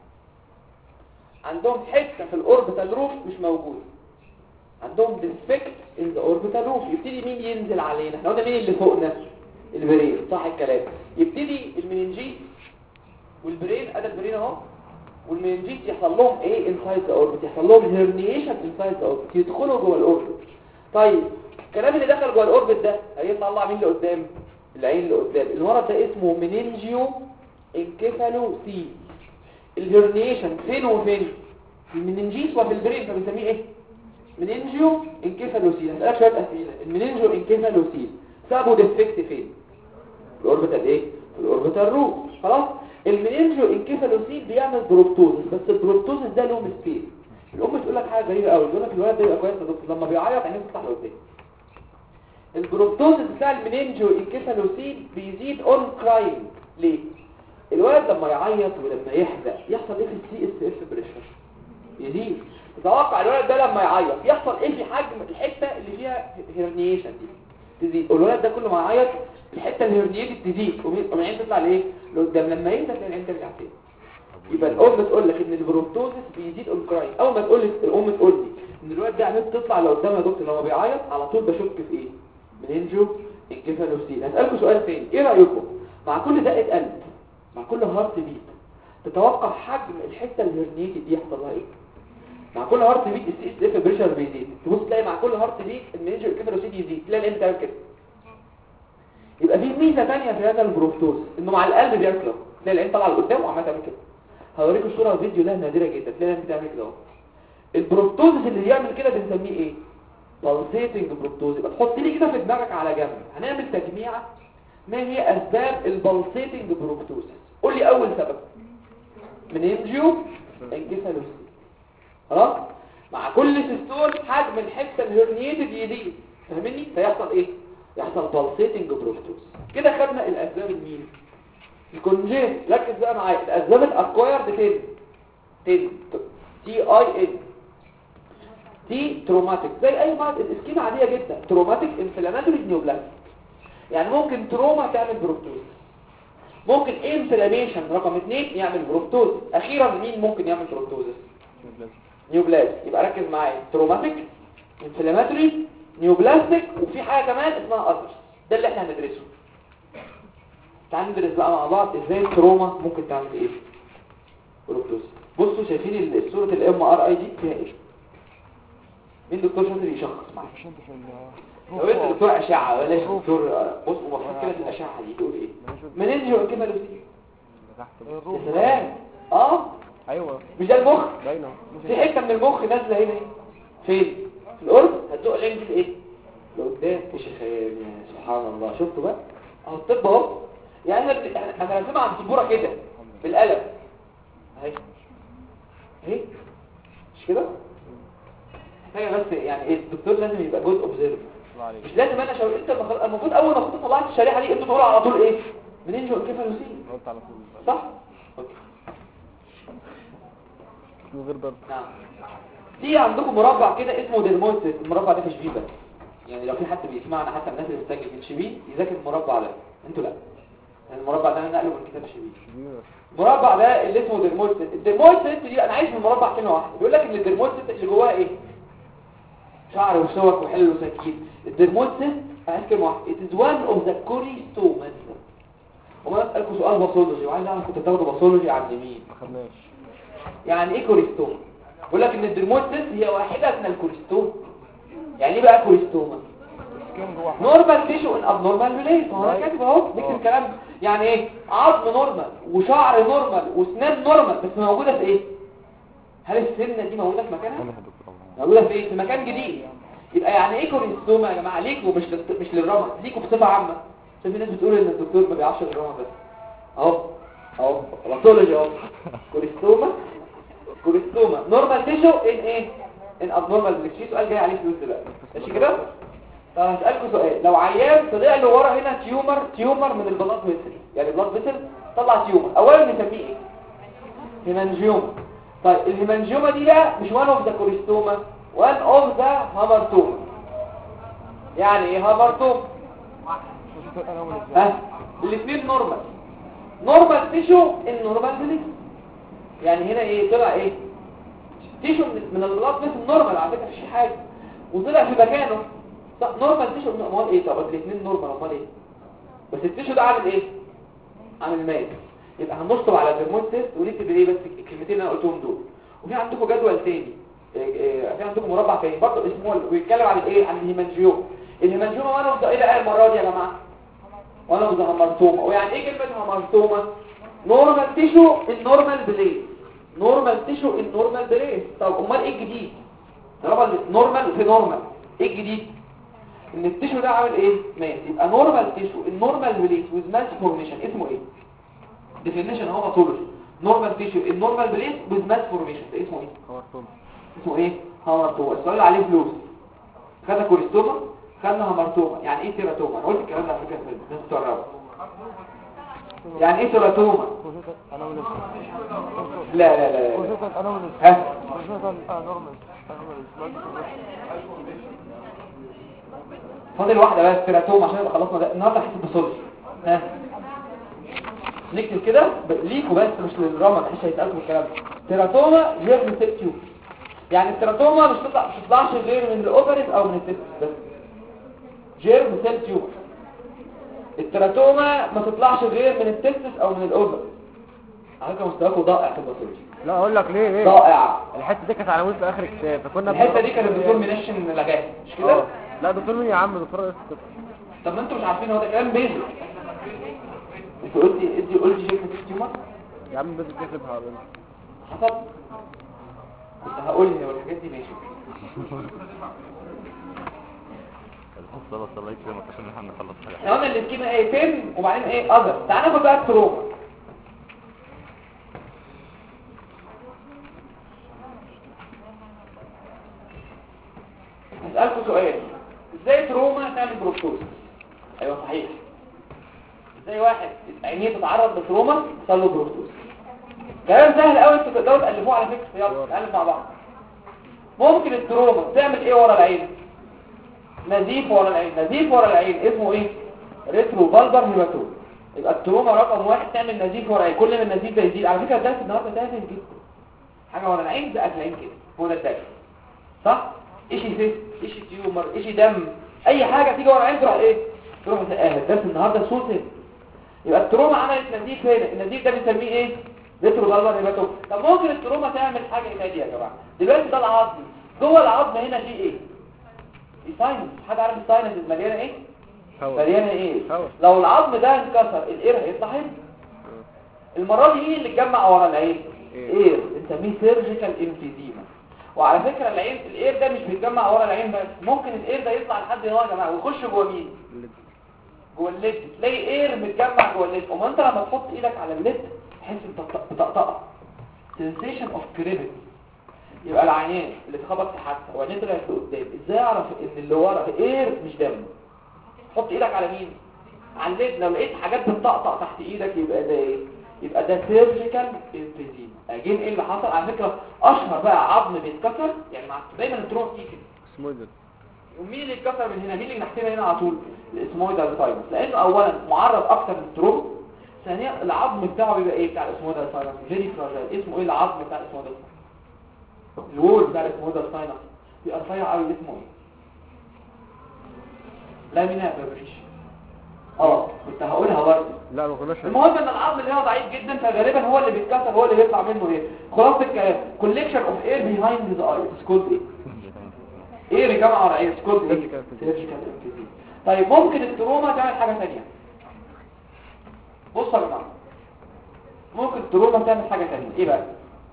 Speaker 1: عندهم حته في الاوربيتال روف مش موجوده، عندهم ديفكت ان ذا اوربيتال روف. يبتدي مين ينزل علينا؟ احنا قلنا مين اللي فوقنا؟ البرين، صح الكلام. يبتدي المننجيت والبرين، ادي البرين اهو، والمننجيت يحصل لهم ايه انسايد ذا اوربت، يحصل لهم هيرنيشن انسايد ذا اوربت، يدخلوا جوه الاوربت. طيب الكلام اللي دخل جوه الاوربت ده هيطلع مين لقدام؟ العين اللي قدام. المرض ده اسمه مننجيو انكيفالوسيل. الهيرنيشن فين وفين؟ في المننجيت وفي البرين، فبنسميه ايه؟ مننجيو انكيفالوسيل. هسألك شويه اسئله. المننجيو انكيفالوسيل سببه ديفكت فين؟ الاوربيتال ايه؟ الاوربيتال روت. خلاص. المننجيو انكيفالوسيل بيعمل بروبتوزس، بس البروبتوزس ده له مستيل. الام تقول لك حاجه غريبه قوي، تقول لك الولد ده يبقى كويس يا دكتور لما بيعيط عينيه بتفتح لقدام. البروبتوزس بتاع المننجيو انكيفالوسيل بيزيد اون كرايم. ليه؟ الولد لما يعيط ولما يحزق يحصل ايه في السي اس اف بريشر؟ يزيد. تتوقع الولد ده لما يعيط يحصل ايه في حجم الحته اللي فيها هيرنيشن دي؟ تزيد. الولد ده كل ما يعيط الحته الهيرنيتد تزيد والعين تطلع لايه؟ لقدام. لما يهدى تلاقي العين ترجع تاني. يبقى الام تقول لك ان البروبتوزس بيزيد اون كرايم. اول ما تقول لك الام تقول لي ان الولد ده عينيه تطلع لقدام يا دكتور لما بيعيط، على طول بشك في ايه؟ مننجيو انكيفالوسيل. هسألكم سؤال تاني، ايه رأيكم مع كل دقة قلب، مع كل هارت بيت، تتوقع حجم الحتة الهرنيتد دي يحصل لها ايه؟ مع كل هارت بيت السي اس اف بريشر بيزيد. تبص تلاقي مع كل هارت بيت المننجيو انكيفالوسيل يزيد، تلاقي الام بتعمل كده. يبقى في ميزة تانية في هذا البروبتوز، انه مع القلب بيركب، تلاقي العين طالعه لقدام وعماله تعمل كده. هوريكم صورة وفيديو لها نادرة جدا، تلاقي العين بتعمل كده اهو. البروبتوز اللي بيعمل كده بنسميه ايه؟ بالسيتنج بروبتوز. يبقى تحط لي كده في دماغك على جنب، هنعمل تجميعة ما هي اسباب البالسيتنج بروبتوز. قول لي اول سبب. مننجيو انكيفالوسيل. خلاص. مع كل سيستول حجم الحته الهرنيتد يزيد، فاهمني؟ فيحصل ايه؟ يحصل بالسيتنج بروبتوز. كده خدنا الاسباب المين؟ الكونجيت. ركز بقى معايا، الاسباب الاكوايرد تن تن تي اي ان دي تروماتيك، زي اي مرض الاسكيمة عادية جدا. تروماتيك انفلاماتوري نيوبلاست، يعني ممكن تروما تعمل بروبتوز، ممكن انفلاميشن رقم اثنين يعمل بروبتوز، اخيرا مين ممكن يعمل بروبتوز؟ نيوبلاست. يبقى ركز معايا، تروماتيك انفلاماتوري نيوبلاستيك، وفي حاجة كمان اسمها اذر. ده اللي احنا هندرسه. تعالوا ندرس بقى مع بعض ازاي التروما ممكن تعمل ايه؟ بروبتوز. بصوا شايفين صورة الام ار اي دي فيها ايه؟ مين دكتور شاطر يشخص معاك؟ لو انت دكتور اشعه ولا دكتور بص ومفروض كده الاشعه دي تقول ايه؟ مننجيو انكيفالوسيل. يا سلام. اه
Speaker 2: ايوه
Speaker 1: مش ده المخ؟
Speaker 2: باينه.
Speaker 1: في حته من المخ نازله هنا. فين؟ في القرب. هتزق العين دي ايه؟ لقدام. ايش الخيال يا سبحان الله. شفتوا بقى اهو الطب اهو. يعني احنا انا راسمها على السبوره كده بالقلم اهي اهي، مش كده؟ حاجه بس يعني ايه، الدكتور لازم يبقى جزء اوبزيرف، مش لازم انا شاور. انت المفروض اول ما كنت طلعت الشريحه دي انت تقول على طول ايه؟ مننجيو انكيفالوسيل.
Speaker 2: قلت على طول
Speaker 1: صح. اوكي.
Speaker 2: من غير ضرب.
Speaker 1: نعم. في عندكم مربع كده اسمه ديرمويد. المربع ده تشبيه بس، يعني لو في حد بيسمعنا حتى الناس اللي بتسجل من شبيه يذاكر المربع ده، انتوا لا. يعني المربع ده انا نقله من كتاب شبيه. المربع ده اللي اسمه ديرمويد. الديرمويد دي انا عايز من المربع كلمه واحده، بيقول لك ان الديرمويد اللي جواها ايه؟ شعر وسوك وحل وسكين. الديرمويد عايز كلمه واحده، it is one of the choristomas. وما اسالكم سؤال باثولوجي، وعايز اعرف كنت بتاخدوا باثولوجي عند مين؟
Speaker 2: ما خدناش.
Speaker 1: يعني ايه كوريستوما؟ بيقول لك ان الديرمويد هي واحده من الكوريستوما. يعني ايه بقى كوريستوما؟ نورمال تيشو ان ابنورمال بليس. هو كاتب اهو نكتب الكلام. يعني ايه؟ عظم نورمال وشعر نورمال وسنان نورمال، بس موجوده في ايه؟ هل السنه دي موجوده في مكانها؟ موجوده في ايه؟ في مكان جديد. يبقى يعني ايه كوريستوما يا جماعه؟ ليكوا مش لل... مش للرمد، ليكوا بصفه عامه. عشان في ناس بتقول ان الدكتور ما بيعرفش الرمد بس. اهو اهو باثولوجي اهو. كوريستوما كوريستوما نورمال تيشو ان ايه؟ ان ابنورمال بليس. في سؤال جاي عليه فلوس دلوقتي، ماشي كده؟ طب هسألكوا سؤال، لو عيان طلع له ورا هنا تيومر تيومر من البلاد فيسل، يعني البلاد فيسل طلع تيومر، اولا نسميه ايه؟ هيمانجيوما. طيب الهيمانجيوما دي بقى مش وان اوف ذا كوريستوما، وان اوف ذا هامرتوما. يعني ايه هامرتوما؟ ها الاثنين نورمال نورمال تيشو ان نورمال بليس. يعني هنا ايه؟ طلع ايه؟ تيشو من البلاد فيسل نورمال على فكره مفيش حاجه، وطلع في مكانه نورمال تيشو. امال ايه؟ طب الاثنين نورمال، امال ايه؟ بس التيشو ده عامل ايه؟ عامل ماس. يبقى هنشطب على الدرمويد تيست ونكتب ايه بس الكلمتين اللي انا قلتهم دول. وفي عندكم جدول تاني، في عندكم مربع تاني برضه اسمه بيتكلم عن الايه؟ عن الهيمانجيوم. الهيمانجيوم وانا بدا ايه بقى المره دي يا جماعه؟ وانا بدا هامرتوما. ويعني ايه كلمه هامرتوما؟ نورمال تيشو النورمال بليس. نورمال تيشو النورمال بليس. طب امال ايه الجديد؟ طالما النورمال في نورمال، ايه الجديد؟ ان التيشو ده عامل ايه؟ ماس. يبقى نورمال تيشو النورمال بليس ويز ماس فورميشن اسمه ايه؟ ديفينيشن هو باثولوجي. نورمال تيشو النورمال بليس ويز ماس فورميشن ده اسمه ايه؟
Speaker 2: هامرتوما.
Speaker 1: اسمه ايه؟ هامرتوما. السؤال عليه فلوس. خدنا كوريستوما، خدنا هامرتوما. يعني ايه تيراتوما؟ انا قلت الكلام ده على فكره في الناس بتوع الرابط. يعني ايه تيراتوما؟ لا لا لا لا ها فاضل واحده بس تيراتوما عشان يبقى خلصنا ده النهارده حته بصوص. ها نكتب كده ليكوا بس مش للرمى مش هيتقالوا الكلام ده. تيراتوما جيرم سيل تيوب. يعني التيراتوما مش تطلع مش تطلعش غير من الاوفرز او من التستس بس. جيرم سيل تيوب. التيراتوما ما تطلعش غير من التستس او من الاوفر. على فكره مستواكم ضائع في الباثولوجي.
Speaker 2: لا اقول لك ليه ايه
Speaker 1: ضائع.
Speaker 2: الحته دي كانت عناوين في اخر الكتاب فكنا
Speaker 1: الحته دي كان الدكتور منشن لغاها مش كده؟
Speaker 2: اه لا دكتور مين يا عم؟ دكتور رئيس القسم.
Speaker 1: طب ما انتوا مش عارفين هو ده كلام بيزك. انت قلتي انت قلتي جيرم سيل تيوب
Speaker 2: يا عم بدك تكتبها على
Speaker 1: حسب كنت هقول لي والحاجات دي ماشي.
Speaker 3: الحصه بس الله يكرمك عشان احنا نخلص حاجه.
Speaker 1: احنا قلنا الاسكيما ايه فين وبعدين ايه اذر. تعال ناخد بقى التروما. هسألكوا سؤال. ازاي تروما تعمل بروكتوز؟ ايوه صحيح. ازاي واحد عينيه تتعرض لتروما يحصل له بروكتوز؟ كلام سهل قوي انتوا تقدروا تألفوه على فكره. يلا نألف مع بعض. ممكن التروما تعمل ايه ورا العين؟ نزيف ورا العين. نزيف ورا العين اسمه ايه؟ ريترو فالبر هيماتوم. يبقى التروما رقم واحد تعمل نزيف ورا العين. كل ما النزيف ده يزيد على فكره الدرس النهارده تافه جدا. حاجه ورا العين ده العين كده هو ده الدرس صح؟ ايشي فيست ايشي تيومر ايشي دم اي حاجه تيجي ورا العين تروح ايه؟ تروح تقاهل. الدرس النهارده صوت. يبقى التروما عملت نزيف هنا. النزيف ده بنسميه ايه؟ ريترو فالبر هيماتوم. طب ممكن التروما تعمل حاجه ثانيه يا جماعه. دلوقتي ده العظم. جوه العظم هنا في ايه؟ الساينس. حد عارف الساينس مليانه ايه؟ مليانه ايه؟ هو. لو العظم ده انكسر الاير هيطلع هنا. المره دي مين اللي اتجمع ورا العين؟ اير. بنسميه سيرجيكال امفيزيما. وعلى فكره العين الاير ده مش بيتجمع ورا العين بس. ممكن الاير ده يطلع لحد هنا يا جماعه ويخش جوه مين؟ جوه الليد. تلاقي اير متجمع جوه الليد. وما انت لما تحط ايدك على الليد تحس بطقطقه سensation of craving. يبقى العيان اللي اتخبط في حادثه وعينيه طلعت لقدام ازاي اعرف ان اللي ورا اير مش دم؟ حط ايدك على مين؟ على الليد. لو لقيت حاجات بتطقطق تحت ايدك يبقى ده ايه؟ يبقى ده سيرجيكال امفيزيما. اجين ايه اللي حصل؟ على فكره اشهر بقى عظم بيتكسر يعني مع دايما التروما بتيجي كده اسمويدال. ومين اللي اتكسر من هنا؟ مين اللي نحتمل هنا على طول؟ الاسمويدال ساينس. لانه اولا معرض اكتر للتروما. ثانيا العظم بتاعه بيبقى ايه بتاع الاسمويدال ساينس؟ فيري فراجايل. اسمه ايه العظم بتاع الاسمويدال؟ الوول بتاع الاسمويدال ساينس بيبقى رفيع قوي. اسمه ايه؟ لامينا بابريش. اه كنت هقولها برضه.
Speaker 2: لا ما كناش.
Speaker 1: المهم ان العظم اللي هو ضعيف جدا فغالبا هو اللي بيتكسر هو اللي بيطلع منه ايه؟ خلاصه الكلام كولكشن اوف اير بيهايند ذا اي سكولد ايه؟ ايه اللي جمع على ايه؟ سكولد ايه؟ سيرجيكال امفيزيما. طيب ممكن التروما تعمل حاجه ثانيه. بصوا يا جماعه ممكن التروما تعمل حاجه ثانيه. ايه بقى؟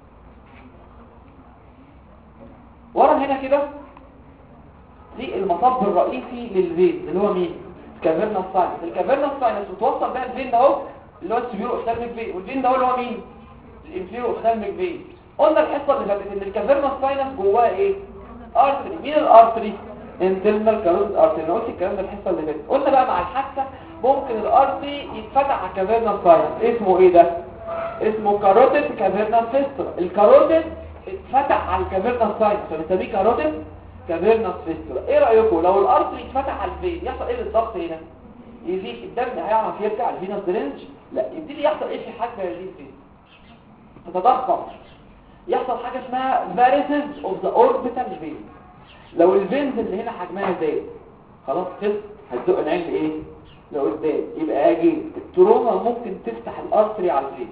Speaker 1: ورا هنا كده في المصب الرئيسي للفين اللي هو مين؟ الكافيرنا ساينس. الكافيرنا ساينس بتوصل بقى الفين ده اهو اللي هو السبيرو اوفثالميك فين. والفين ده اللي هو مين؟ الانفيرو اوفثالميك فين. قلنا الحصه اللي فاتت ان الكافيرنا ساينس جواها ايه؟ ارتري. مين الارتري؟ انترنال كاروتيد ارتري. انا قلت الكلام ده الحصه اللي فاتت. قلنا بقى مع الحادثه ممكن الارتري يتفتح على الكافيرنا ساينس. اسمه ايه ده؟ اسمه كاروتيد كافيرنا فيستولا. الكاروتيد اتفتح على الكافيرنا ساينس فبنسميه كاروتيد كافيرنا فيستولا. ايه رايكم لو الارتري اتفتح على الفين يحصل ايه بالضبط هنا؟ يزيد الدم هيعرف يرجع الفينوس درينج؟ لا يبتدي يحصل ايه في حجم هذه الفين؟ تتضخم. يحصل حاجه اسمها varices of the orbital vein. لو الفينز اللي هنا حجمها زاد خلاص خلص هتزق العين لايه؟ لقدام يبقى اجين التروما ممكن تفتح الارتري على الفيس.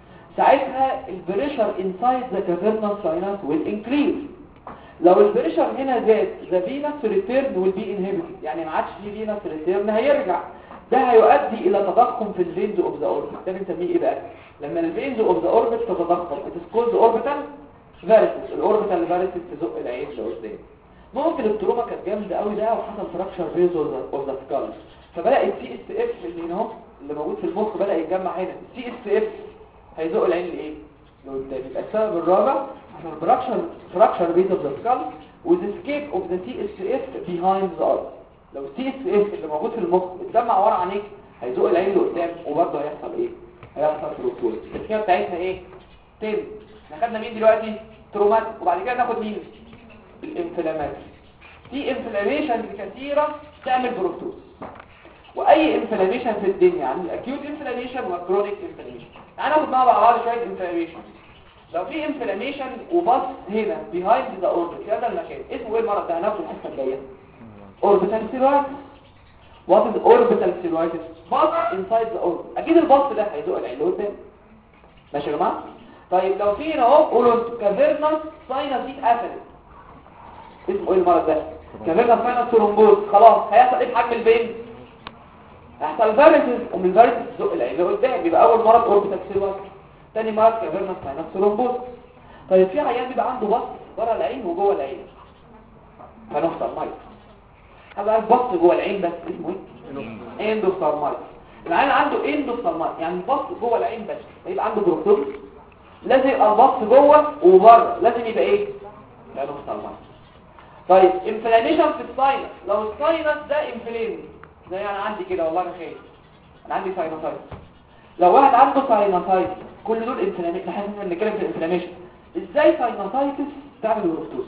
Speaker 1: ساعتها البريشر انسايد ذا كافيرنال ساينس ويل انكريز. لو البريشر هنا زاد ذا فينس ريتيرن ويل بي انهبيتد، يعني ما عادش في فينس ريتيرن هيرجع، ده هيؤدي الى تضخم في الفينز اوف ذا اوربت. ده بنسميه ايه بقى؟ لما الفينز اوف ذا اوربت تتضخم بتسكوز اوربيتال فاريسز، الاوربيتال فاريسز تزق العين لقدام. ممكن التروما كانت جامده قوي ده وحصل فراكشر فيز اوف ذا سكال، فبدا السي اس اف اللي هنا اهو اللي موجود في المخ بدا يتجمع هنا، السي اس اف هيزق العين لايه؟ لقدام. يبقى السبب الرابع عشان فراكشر فراكشر فيز اوف ذا سكال with escape of the سي اس اف behind the eye. لو السي اس اف اللي موجود في المخ اتجمع ورا عينيك هيزق العين لقدام وبرضه هيحصل ايه؟ هيحصل فلوكتوز. التسميه بتاعتنا ايه؟ تم. احنا خدنا مين دلوقتي؟ ترومات، وبعد كده ناخد مين؟ الانفلامات. في انفلاميشن كثيره تعمل بروكتوز، واي انفلاميشن في الدنيا عن الاكيوت انفلاميشن والكرونيك انفلاميشن. تعالوا ناخد مع بعض شويه انفلاميشن. لو في انفلاميشن وبص هنا behind the orbit في هذا المكان اسمه ايه المرض ده؟ هناخده الحصه الجايه. orbital cellulitis. what is orbital cellulitis؟ بص inside the orbit. اكيد البص ده هيزق العين لقدام. ماشي يا جماعه؟ طيب لو في هنا اهو قولوا كافيرنس ساينسيت قفلت، اسمه ايه المرض ده؟ كافيرنس ساينس ثرومبوز. خلاص هيحصل ايه في حجم الفين؟ هيحصل فاريسز، ومن الفاريسز تزق العين لقدام. يبقى اول مرض اوربيتال سيلولايتس، تاني مرض كافيرنس ساينس ثرومبوز. طيب في عيان بيبقى عنده بص بره العين وجوه العين، فنوفتالمايتس. هذا البص جوه العين بس اسمه ايه؟ اندوفتالمايتس. العيان عنده اندوفتالمايتس يعني البص جوه العين بس، هيبقى عنده بروكتوز. لازم يبقى البص جوه وبره، لازم يبقى ايه؟ اندوفتالمايتس. طيب انفلاميشن في الساينس. لو الساينس ده انفلام زي انا عندي كده، والله انا خايف، انا عندي ساينوسايتس. لو واحد عنده ساينوسايتس كل دول انفلاميشن. احنا بنتكلم في الانفلاميشن ازاي ساينوسايتس تعمل بروكتوز.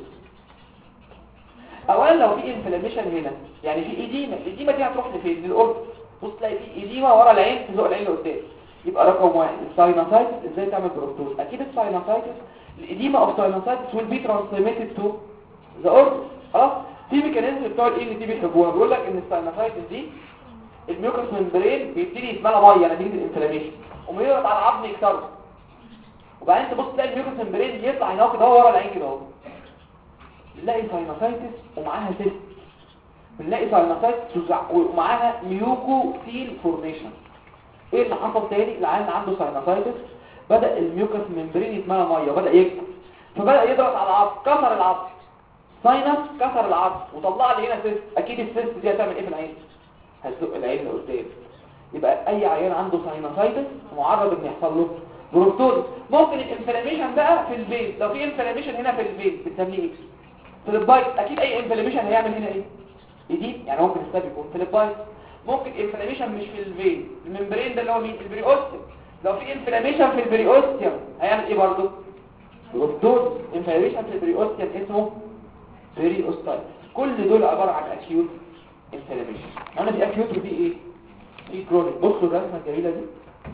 Speaker 1: اولا لو في انفلاميشن هنا يعني في ايديما، الايديما دي هتروح لفين؟ للاوربت. بص تلاقي في ايديما ورا العين تزق العين لقدام. يبقى رقم واحد الساينوسايتس ازاي تعمل بروكتوز. اكيد الساينوسايتس الايديما اوف ساينوسايتس will be transmitted to the orbit. خلاص. في ميكانيزم بتوع الاي ان تي بيحبوها، بيقول لك ان الساينوسايتس دي الميوكس ممبرين بيبتدي يتملى ميه نتيجه الانفلاميشن، ويضغط على العظم يكسره، وبعدين تبص تلاقي الميوكس ممبرين يطلع هنا كده ورا العين كده اهو. بنلاقي ساينوسايتس ومعاها سيست، بنلاقي ساينوسايتس ومعاها ميوكو سيل فورميشن. ايه اللي حصل تاني؟ العيان عنده ساينوسايتس بدا الميوكس ممبرين يتملى ميه وبدا يكبر، فبدا يضغط على العظم، كسر العظم، ساينس كسر العظم وطلع لي هنا سيست. اكيد السيست دي هتعمل ايه في العين؟ هتزق العين لقدام. يبقى اي عيان عنده ساينوسايتس معرض ان يحصل له بروكتوز. ممكن الانفلاميشن بقى في الفين، لو في انفلاميشن هنا في الفين بنسميه ايه؟ فليبايت. اكيد اي انفلاميشن هيعمل هنا ايه؟ جديد، يعني ممكن السبب يكون فليبايت. ممكن انفلاميشن مش في الفين، الممبرين ده اللي هو مين؟ البريوستيوم. لو في انفلاميشن في البريوستيوم هيعمل ايه برضه؟ بروكتوز. انفلاميشن في البريوستيوم اسمه بريوستايتس. كل دول عباره عن اكيوت انفلاميشن. انا في اكيوت ودي ايه؟ في كرونيك. بصوا الرسمه الجميله دي،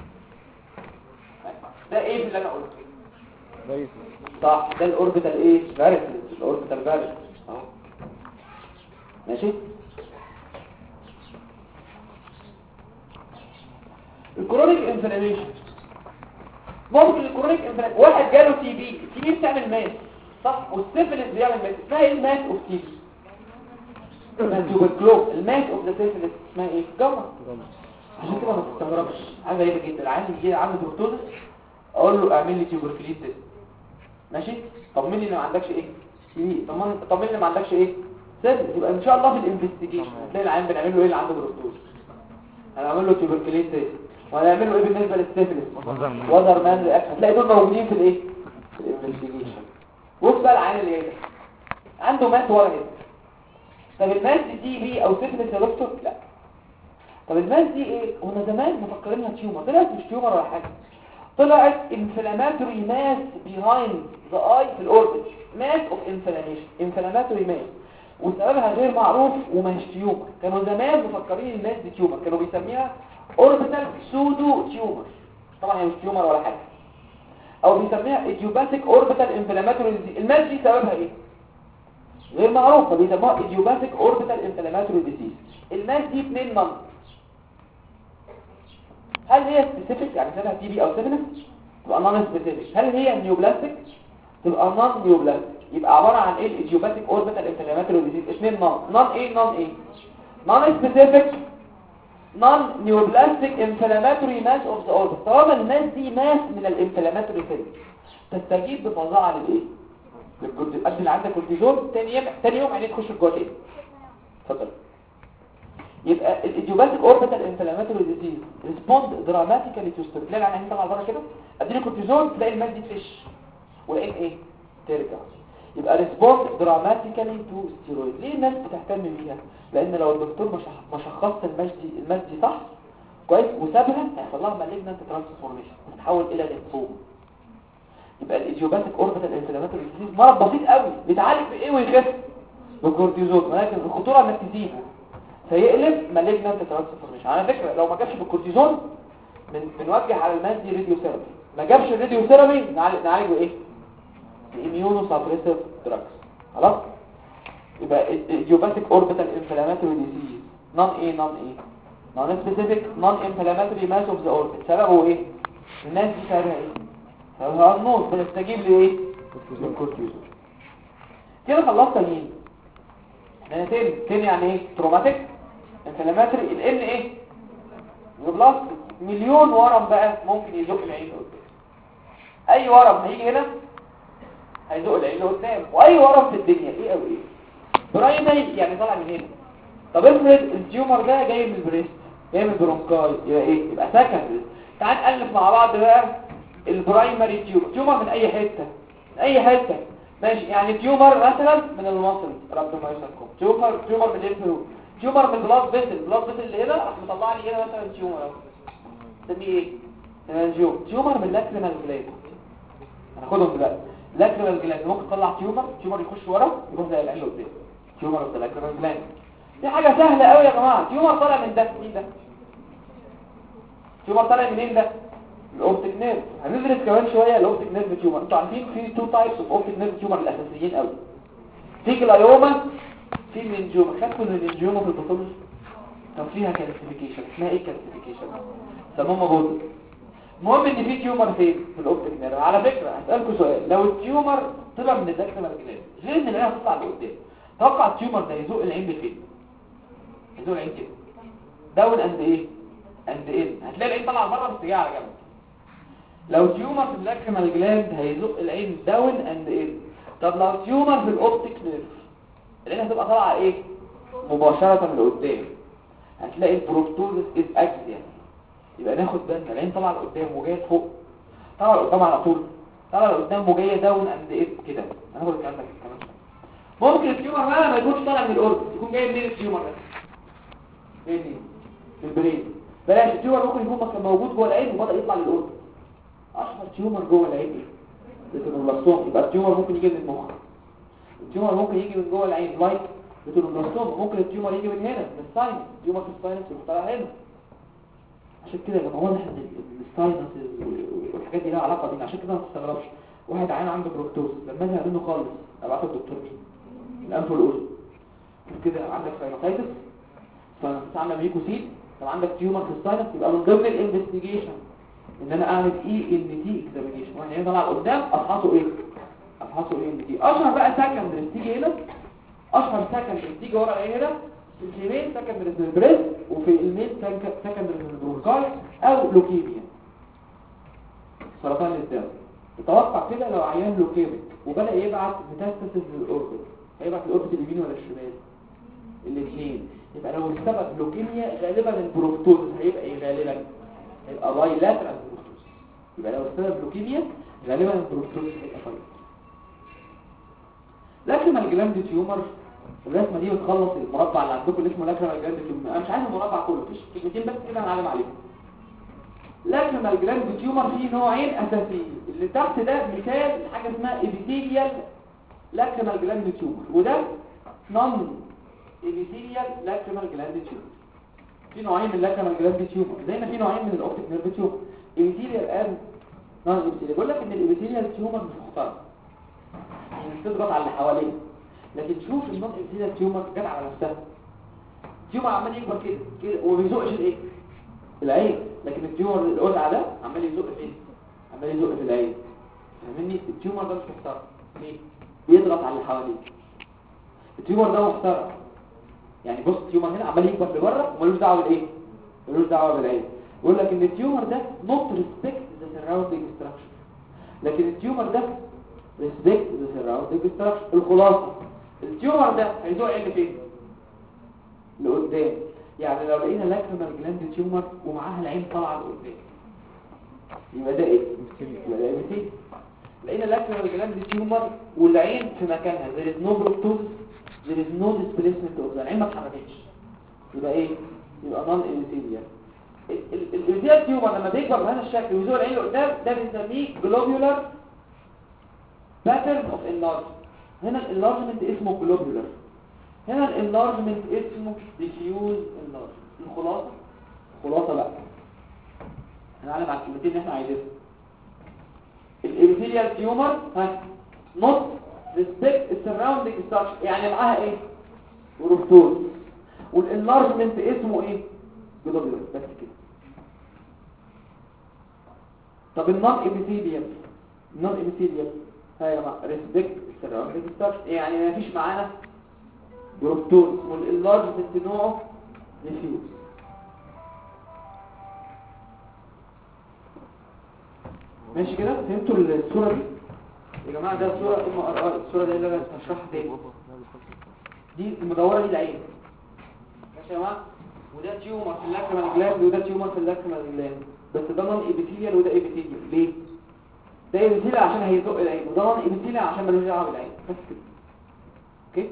Speaker 1: ده ايه اللي انا قلته؟
Speaker 2: كويس.
Speaker 1: صح، ده الاوربيتال ايه؟ فاريسز. الاوربيتال فاريسز اهو. ماشي. الكرونيك انفلاميشن ممكن الكرونيك انفلاميشن واحد جاله تي بي، التي بي بتعمل ماس صح، والسيفلس بيعمل ماس. اسمها ايه الماس اوف تي بي؟ التوبركلوز. الماس اوف ذا سيفلس اسمها ايه؟ جمع. عشان كده ما تستغربش، حاجه غريبه جدا. العيان يجي عنده بروكتوزس اقول له اعمل لي تيوبركلين تيست، ماشي؟ طمني ان ما عندكش ايه؟ طمني طمني ان ما عندكش ايه؟ سيفلس. يبقى ان شاء الله في الانفستيجيشن هتلاقي العيان بنعمل له ايه اللي عنده بروكتوزس؟ هنعمل له تيوبركلين تيست، وهنعمل له ايه بالنسبه للسيفلس؟ وذر مان رياكشن. هتلاقي دول موجودين في الايه؟ في الانفستيجيشن. بص بقى العيان اللي جاي ده عنده ماس ورا هنا. طب الماس دي بي او سيفلس يا دكتور؟ لا. طب الماس دي ايه؟ هنا زمان مفكرينها تيومر، طلعت مش تيومر ولا حاجه، طلعت انفلاماتوري ماس بيهايند ذا اي في الاوربت. ماس اوف انفلاميشن، انفلاماتوري ماس، وسببها غير معروف ومش تيومر. كانوا زمان مفكرين الماس دي تيومر، كانوا بيسميها اوربيتال سودو تيومر. طبعا هي مش تيومر ولا حاجه. او بيسميها ايديوباثيك اوربيتال انفلاماتوري. الماس دي سببها ايه؟ غير معروف، فبيسموها ايديوباثيك اوربيتال انفلاماتوري ديزيز. الماس دي اتنين نمط، هل هي سبيسيفيك يعني شبه تي بي او سيفيلس؟ تبقى نون سبيسيفيك. هل هي نيوبلاستيك؟ تبقى نون نيوبلاستيك. يبقى عباره عن ايه؟ الايديوباثيك اوربيتال انفلاماتوري ديزيز. اثنين نون نون ايه نون ايه نون سبيسيفيك نون نيوبلاستيك انفلاماتوري ماس اوف ذا اوربت. طالما الماس دي ماس من الانفلاماتوري سيل تستجيب بفظاعه للايه؟ للكورتيزون. قد اللي عندك كورتيزون تاني يوم تاني يوم عينيه تخش جوه تاني. اتفضل. يبقى الايديوباثيك اوربيتال انفلاماتوري ديزيز ريسبوند دراماتيكالي تو ستيرويد. تلاقي العين طالعه بره كده اديله كورتيزون تلاقي الماس دي تفش والعين ايه ترجع. يبقى ريسبوند دراماتيكالي تو ستيرويد. ليه الناس بتهتم بيها؟ لان لو الدكتور مش ما شخصت الماس دي الماس دي صح كويس وسابها هيحصل لها مالجنانت ترانسفورميشن وتتحول الى ليمفوما. يبقى الايديوباثيك اوربيتال انفلاماتوري ديزيز مرض بسيط قوي بيتعالج بايه ويخف بالكورتيزون، ولكن الخطوره انك تسيبه فيقلب مالجنانت ترانسفورميشن. على فكره لو ما جابش بالكورتيزون من بنوجه على الماس دي راديو ثيرابي. ما جابش الراديو ثيرابي نعالج نعالجه ايه؟ الاميونو سابريسيف دراجز. خلاص. يبقى الايديوباثيك اوربيتال انفلاماتوري ديزيز نون ايه نون ايه نون سبيسيفيك نون انفلاماتوري ماس اوف ذا اوربت. سببه ايه؟ الناس دي سببها ايه؟ سببها النوز بنستجيب لايه؟ للكورتيزون. كده خلصت مين؟ احنا تاني تاني يعني ايه؟ تروماتيك انفلاماتوري الان ايه؟ نيوبلاست. مليون ورم بقى ممكن يزق العين قدام. اي ورم هيجي هنا هيزق العين قدام، واي ورم في الدنيا ايه او ايه؟ برايمري يعني طالع من هنا. طب افرض التيومر ده جاي من البريست جاي من البرونكاي يبقى ايه؟ يبقى سكندري. تعال نألف مع بعض بقى البرايمري تيومر. تيومر من اي حته من اي حته ماشي. يعني تيومر مثلا من المصل رابدومايوساركوم، تيومر تيومر من الليمف، تيومر من البلاد فيسل البلاد فيسل اللي هنا راح مطلع لي هنا مثلا تيومر اهو نسميه ايه؟ هيمانجيوم. تيومر من لاكريمال جلاند هناخدهم دلوقتي. لاكريمال جلاند ممكن تطلع تيومر تيومر يخش ورا يروح زي العين قدام. تيومر اوف ذا لاكريمال جلاند دي حاجه سهله قوي يا جماعه. تيومر طالع من ده مين ده؟ تيومر طالع منين ده؟ الاوبتيك نيرف. هندرس كمان شويه الاوبتيك نيرف تيومر. انتوا عارفين في تو تايبس اوف اوبتيك نيرف تيومر الاساسيين قوي. في جلايوما في مننجوما. خدتوا المننجوما في الباثولوجي كان فيها كالسيفيكيشن. اسمها ايه كالسيفيكيشن؟ سمومه بوز. المهم ان في تيومر فين في الاوبتيك نيرف. على فكره هسالكم سؤال، لو التيومر طلع من اللاكريمال جلاند غير ان العين هتطلع لقدام، توقع التيومر ده يزق العين لفين؟ يزق العين كده داون اند ايه اند ان. هتلاقي العين طالعه بره بس جايه على جنب. لو تيومر في اللاكريمال جلاند هيزق العين داون اند ان. طب لو تيومر في الاوبتيك نيرف العين هتبقى طالعه ايه مباشره من قدام. هتلاقي البروكتوزس از اكسيال. يبقى ناخد بالنا العين طالعه لقدام وجايه فوق، طالعه لقدام على طول، طالعه لقدام وجايه داون اند ان كده. هناخد الكلام ده كمان. ممكن التيومر بقى ما يكونش طالع من الاوربت، يكون جاي منين التيومر ده؟ جاي منين؟ من البرين. بلاش التيومر ممكن يكون كان موجود جوه العين وبدا يطلع للاوربت. اشهر تيومر جوه العين ايه؟ ريتينوبلاستوم. يبقى التيومر ممكن يجي من المخ. التيومر ممكن يجي من جوه العين لايك ريتينوبلاستوم. ممكن التيومر يجي من هنا من الساينس. التيومر في الساينس يروح طالع هنا. عشان كده لما واضح ان الساينس والحاجات دي لها علاقه بينا. عشان كده ما تستغربش واحد عين عنده بروكتوز لما ازهق منه خالص ابعته الدكتور مين؟ الانف والاذن. كده عندك ساينوسايتس ساينس عندك ميكوسيد. لو عندك تيومر في الساينس يبقى من ضمن الانفستيجيشن ان انا اعمل اي ان تي اكزامينيشن. وانا هنا طالع قدام افحصه ايه؟ افحصه اي ان تي. اشهر بقى سكندري تيجي هنا. اشهر سكندري تيجي ورا العين هنا في الفيميل سكندري في البريست، وفي الميل سكندري في البرونكاي او لوكيميا سرطان الدم. تتوقع كده لو عيان لوكيميك وبدأ يبعت ميتاستاسيس للأوربت هيبعت الأوربت اليمين ولا الشمال؟ الاثنين. يبقى لو السبب لوكيميا غالبا البروكتوز هيبقى ايه غالبا؟ هيبقى بايلاترال بروكتوز. يبقى لو السبب لوكيميا غالبا البروكتوز هيبقى بايلاترال. لاكريمال جلاند تيومر الرسمه دي بتخلص المربع اللي عندكم اللي اسمه لاكريمال جلاند تيومر. انا مش عايز المربع كله، مفيش كلمتين بس كده هنعلم عليهم. لاكريمال جلاند تيومر فيه نوعين اساسيين. اللي تحت ده مثال حاجه اسمها ابيثيليال لاكريمال جلاند تيومر، وده نون ابيثيليال لاكريمال جلاند تيومر. في نوعين من اللاكريمال جلاند تيومر زي ما في نوعين من الاوبتيك نيرف تيومر، ابيثيليال اند نون ابيثيليال. بقول لك ان الابيثيليال تيومر مش مختار يعني تضغط على اللي حواليه، لكن شوف النون ابيثيليال تيومر جت على نفسها. تيومر عمال يكبر كده كده وما بيزقش الايه؟ العين. لكن التيومر القلع ده عمال يزق فين؟ عمال يزق في العين. فاهمني؟ التيومر ده مش محترم. ليه؟ بيضغط على اللي حواليه. التيومر ده محترم. يعني بص التيومر هنا عمال يكبر لبره ومالوش دعوه بالايه؟ مالوش دعوه بالعين. يقول لك ان التيومر ده not respect the surrounding structure. لكن التيومر ده respect the surrounding structure. الخلاصه التيومر ده هيزق عين فين؟ لقدام. يعني لو لقينا لاكريمال جلاند تيومر ومعاها العين طالعه لقدام يبقى ده ايه؟ يبقى ده ايه؟ لقينا لاكريمال جلاند تيومر والعين في مكانها there is no proptosis there is no displacement of the العين ما اتحركتش يبقى ايه؟ يبقى non epithelial. الابيثيال تيومر لما بيكبر بهذا الشكل ويزور العين لقدام ده بنسميه globular pattern of enlargement. هنا الانلارجمنت اسمه globular. هنا الانلارجمنت اسمه diffuse enlargement. الخلاصه الخلاصه بقى هنعلم على الكلمتين اللي احنا عايزينهم. الابيثيال تيومر ها not respect surrounding structure يعني معاها ايه؟ بروبتوز. والانلارجمنت اسمه ايه؟ جلوبولار. بس كده. طب النون ابيثيليال النون ابيثيليال ها يا جماعه respect surrounding structure يعني ما فيش معانا بروبتوز. والانلارجمنت نوعه diffuse. ماشي كده؟ فهمتوا الصوره دي يا جماعه؟ ده صوره ام ار اي. الصوره دي اللي انا هشرحها تاني. دي المدوره دي العين ماشي يا جماعه. وده تيومر في اللاكريمال جلاند وده تيومر في اللاكريمال جلاند. بس ده نون ايبيثيليال وده ايبيثيليال. ليه؟ ده ايبيثيليال عشان هيزق العين وده نون ايبيثيليال عشان ملوش دعوه بالعين. بس كده. اوكي.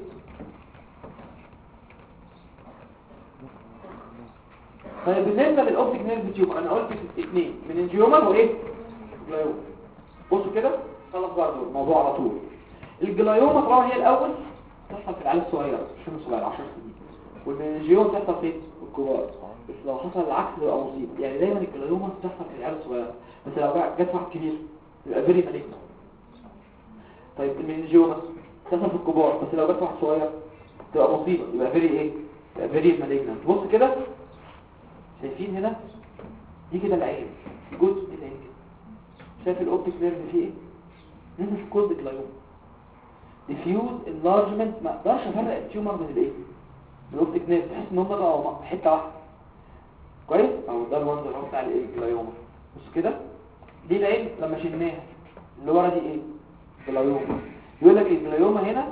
Speaker 1: طيب بالنسبه للاوبتيك نيرف تيومر انا قلت اثنين من الجيومر وايه؟ جلايوما. بصوا كده خلص بقى الموضوع على طول. الجلايوما طبعا هي الاول تحصل في العيال الصغيره مش صغير عشر سنين. والمننجيوم تحصل فين؟ في الكبار. بس لو حصل العكس يبقى مصيبه. يعني دايما الجلايوما بتحصل في العيال الصغيره بس لو جت واحد كبير يبقى فيري مالجنت. طيب المننجيوما تحصل في الكبار بس لو جت واحد صغير تبقى مصيبه يبقى فيري ايه؟ يبقى فيري مالجنت. بص كده شايفين هنا دي كده العين جزء من العين كده. شايف الاوبتيك نيرف فيه ايه؟ نزل في كود جلايوما. ديفيوز انلارجمنت ما اقدرش افرق التيومر من الايه؟ من الاوبتيك نيرف. تحس ان هم بقوا حته واحده كويس. او ده المنظر اهو بتاع الجلايوما. بص كده دي العين لما شلناها اللي ورا دي ايه؟ جلايوما. يقول لك الجلايوما هنا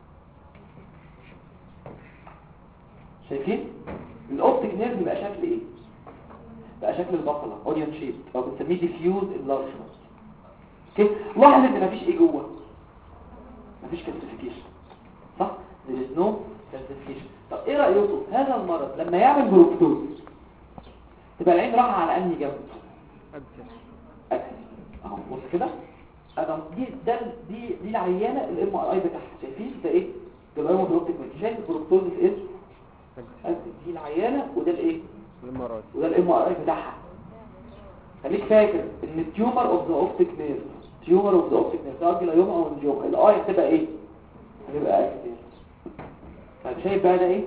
Speaker 1: شايفين الاوبتيك نيرف بقى شكل ايه؟ بقى شكل البصله اوديون شيب او بنسميه ديفيوز انلارجمنت. اوكي. لاحظ ان مفيش ايه جوه. مفيش كالسيفيكيشن صح؟ there is no calcification. طب ايه رأيكم هذا المرض لما يعمل بروبتوز تبقى العين راحة على انهي جنب؟ اكسس اهو بص كده انا دي ده دي دي العيانه الام ار اي بتاعها. شايفين ده ايه؟ جلايوما بروبتيك ميل. شايف البروبتوز ايه؟ اكسس. دي العيانه وده الايه؟ الام ار اي وده الام ار اي بتاعها. خليك فاكر ان التيومر اوف ذا اوبتيك نيرف تيومر اوف ذا اوبتيك نيرف سواء جلايوما او انجيوما الاي هتبقى ايه؟ هتبقى اكسس. طيب شايف بقى ده ايه؟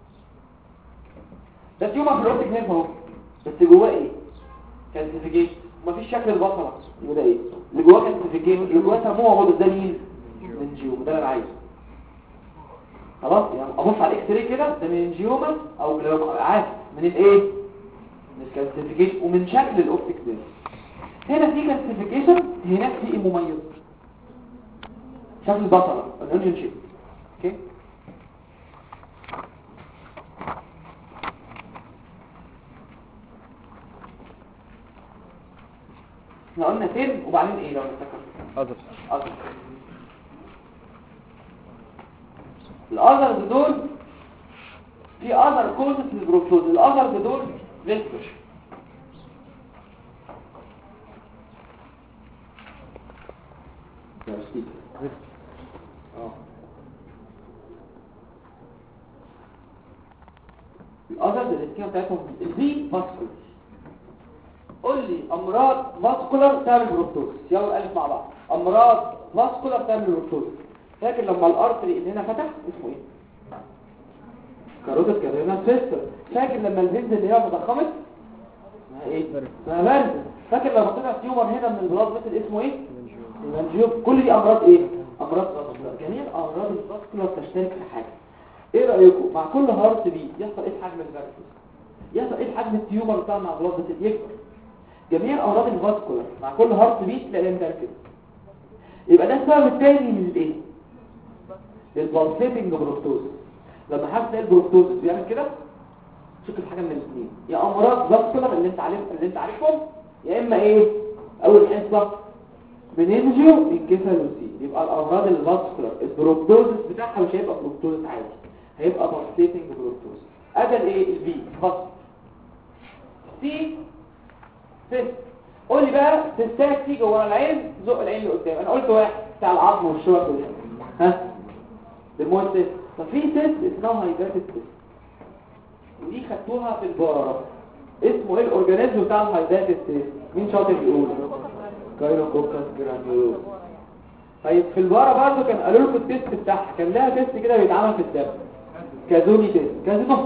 Speaker 1: ده تيومر في الاوبتيك نيرف اهو بس جواه ايه؟ كالسيفيكيشن. مفيش شكل البصله يبقى ده ايه؟ اللي جواه كالسيفيكيشن اللي جواه سموه هو ده مين؟ مننجيوما. ده اللي انا عايزه. خلاص يعني ابص على الاكس راي كده ده مننجيوما او جلايوما عارف من الايه؟ من الكالسيفيكيشن ومن شكل الاوبتيك نيرف. هنا في كالسيفيكيشن هناك في ايه مميز؟ شكل البصله الاونيون شيب. اوكي. احنا قلنا فين وبعدين ايه لو نفتكر؟
Speaker 2: اذر
Speaker 1: اذر. الاذرز دول في اذر كوزز للبروبتوز. الاذرز دول فيكتور. اه الاذرز الاسكيمه بتاعتهم الفي فاسكولار. قول لي امراض فاسكولار تعمل بروبتوز. يلا الف مع بعض. امراض فاسكولار تعمل بروبتوز. فاكر لما الارتري اللي هنا فتح اسمه ايه؟ كاروتيد كافيرنس فيستر. فاكر لما الفينز اللي هي تضخمت ايه اسمها فارس. فاكر لما طلع تيومر هنا من البلاد فيسل اسمه ايه؟ المنجيوب. كل دي امراض ايه؟ امراض فاسكولار. جميع امراض الفاسكولار تشترك في حاجه. ايه رايكم مع كل هارت بيت يحصل ايه حجم الفارس؟ يحصل ايه حجم التيومر بتاع مع البلاد فيسل يكبر. جميع امراض الفاسكولار مع كل هارت بيت تلاقيها بتعمل كده. يبقى ده السبب الثاني من الايه؟ البالسيتنج بروتوز. لما حد تلاقي البروتوز بيعمل كده شوف حاجه من الاثنين، يا امراض فاسكولار اللي انت عارف اللي انت عارفهم، يا اما ايه اول حصه مننجيو انكفالوسي. يبقى الامراض الفاسكولار البروتوز بتاعها مش هيبقى بروتوز عادي، هيبقى بالسيتنج بروتوز. ادي الايه البي بس. سي سيست. قول لي بقى سيستات تيجي ورا العين زق العين لقدام. انا قلت واحد بتاع العظم والشوك والشوك ها بالموت سيست. ففي سيست اسمها هايداتد سيست ودي خدتوها في البارة. اسمه ايه الاورجانيزم بتاع الهايداتد سيست؟ مين شاطر يقول؟ كايروكوكس جرانيولوس. طيب في البارة برضه كان قالوا لكم التيست بتاعها كان لها تيست كده بيتعمل في الدم كازوني تيست. كازونو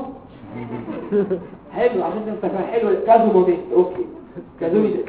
Speaker 1: حلو عشان انت فاهم حلو كازونو تيست. اوكي كازوني تيست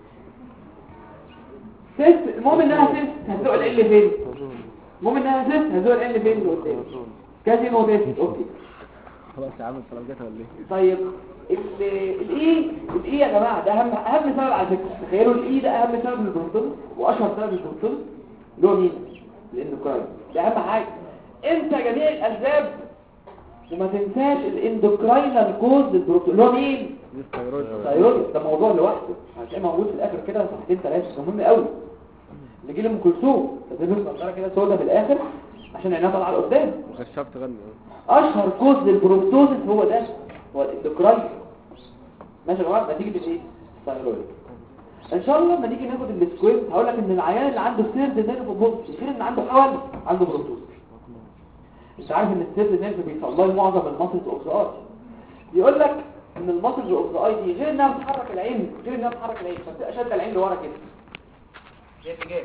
Speaker 1: تيست. المهم انها تيست هتزق العين فين؟ المهم انها تيست هتزق العين فين لقدام. كازينو تيست. اوكي
Speaker 2: خلاص يا عم السلام جت ولا ايه؟
Speaker 1: طيب الاي الاي يا جماعه ده اهم اهم سبب على فكره. تخيلوا الاي ده اهم سبب للبروتوز واشهر سبب للبروتوز اللي هو مين؟ الاندوكراين. ده اهم حاجه. انت جميع الاسباب وما تنساش الاندوكراينال كوز للبروتوز اللي هو مين؟ الثايرويد. ده موضوع لوحده هتلاقيه موجود في الاخر كده صفحتين ثلاثه مهم قوي. اللي جه لام كلثوم تدرس نظاره كده سودا في الاخر عشان عينها طالعه لقدام.
Speaker 2: غشاف تغني.
Speaker 1: اشهر كوز للبروتوزس هو ده هو الاندوكراين. ماشي يا جماعه نتيجه الايه؟ الثايرويد. ان شاء الله لما نيجي ناخد السكوير هقول لك ان العيان اللي عنده سيرد نيرف بوكس غير ان عنده حول عنده بروتوز. انت عارف ان السيرد نيرف بيطلع معظم الماسلز اوف ذا اي. يقول لك ان الماسلز اوف ذا اي دي غير انها بتحرك العين غير انها بتحرك العين فبتبقى شاده العين لورا كده زي اتجاه.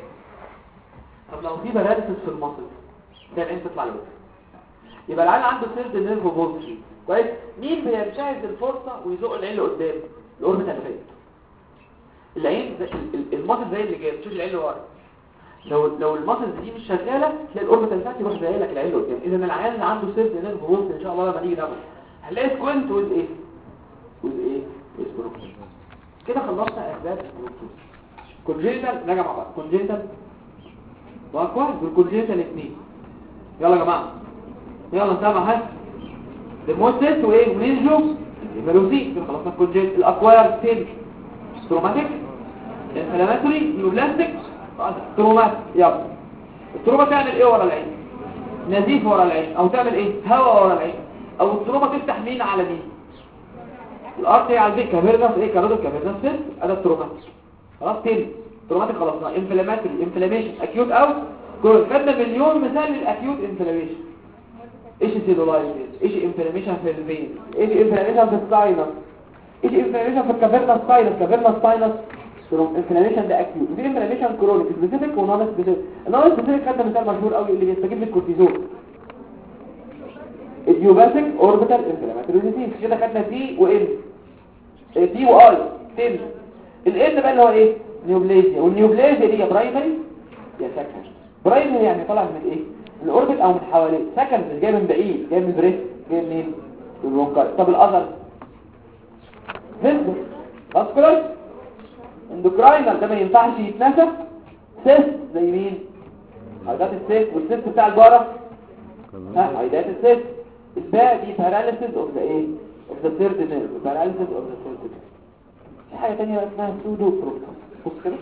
Speaker 1: طب لو في باراليسيس في الماسل ده العين تطلع لورا. يبقى العيان عنده سيرد نيرف بوكس كويس. مين بينتهز الفرصه ويزق العين لقدام؟ الاوربيتال فيت. العين الماسل زي اللي جاي تشوف العين اللي ورا. لو لو الماسل دي مش شغاله تلاقي الاوربيتال فات يروح زي لك العين اللي قدام. اذا العيان اللي عنده سيرد نيرف بوكس ان شاء الله لما نيجي ناخد هنلاقي سكوينت ويز ايه ويز ايه ويز بروكس. كده خلصنا اسباب البروكس. كونجنتال نرجع مع بعض. كونجنتال واكواد والكونجنتال الاثنين. يلا يا جماعه يلا نسمع ها الموتس وايه ونينجو فيروسي. خلصنا الكونجنتال. الاكواد تين تروماتيك انفلاماتوري نيوبلاستيك ترومات. يلا التروما تعمل ايه ورا العين؟ نزيف ورا العين او تعمل ايه؟ هواء ورا العين. او التروما تفتح مين على مين؟ الارتري على البيك كافيرنس ايه كارودو كافيرنس فين؟ ادي الترومات. خلاص تاني تروماتيك خلصنا. انفلاماتوري انفلاميشن اكيوت او كل خدنا مليون مثال للاكيوت انفلاميشن. ايش سيلولايتس؟ ايش انفلاميشن في الفين؟ ايش انفلاميشن في الساينس؟ ايش انفلاميشن في الكافيرنس ساينس؟ كافيرنس ساينس انفلاميشن ده اكيوت. في انفلاميشن كرونيك سبيسيفيك ونون سبيسيفيك. النون سبيسيفيك خدنا مثال مشهور قوي اللي بيستجيب للكورتيزون اليوباسيك اوربيتال انفلاماتوري ديزيز. كده خدنا سي وان دي واي تن. الان بقى اللي هو ايه؟ نيوبليزيا. والنيوبليزيا دي يا برايمري يا سكندري. برايمري يعني طالع من الايه؟ من الاوربت او من حواليه. سكندري جاي من بعيد جاي من البريست جاي منين؟ من البرونكاي. طب الاذر فيزبل فاسكولار اندوكراينال ده ما ينفعش يتنسى. سيست زي مين؟ هيدات السيست. والسيست بتاع الجاره ها هيدات السيست. الباقي دي باراليسيس اوف ذا ايه اوف ذا ثيرد نيرف. باراليسيس اوف ذا ثيرد نيرف. في حاجه ثانيه اسمها سودو بروكتوز. بص كده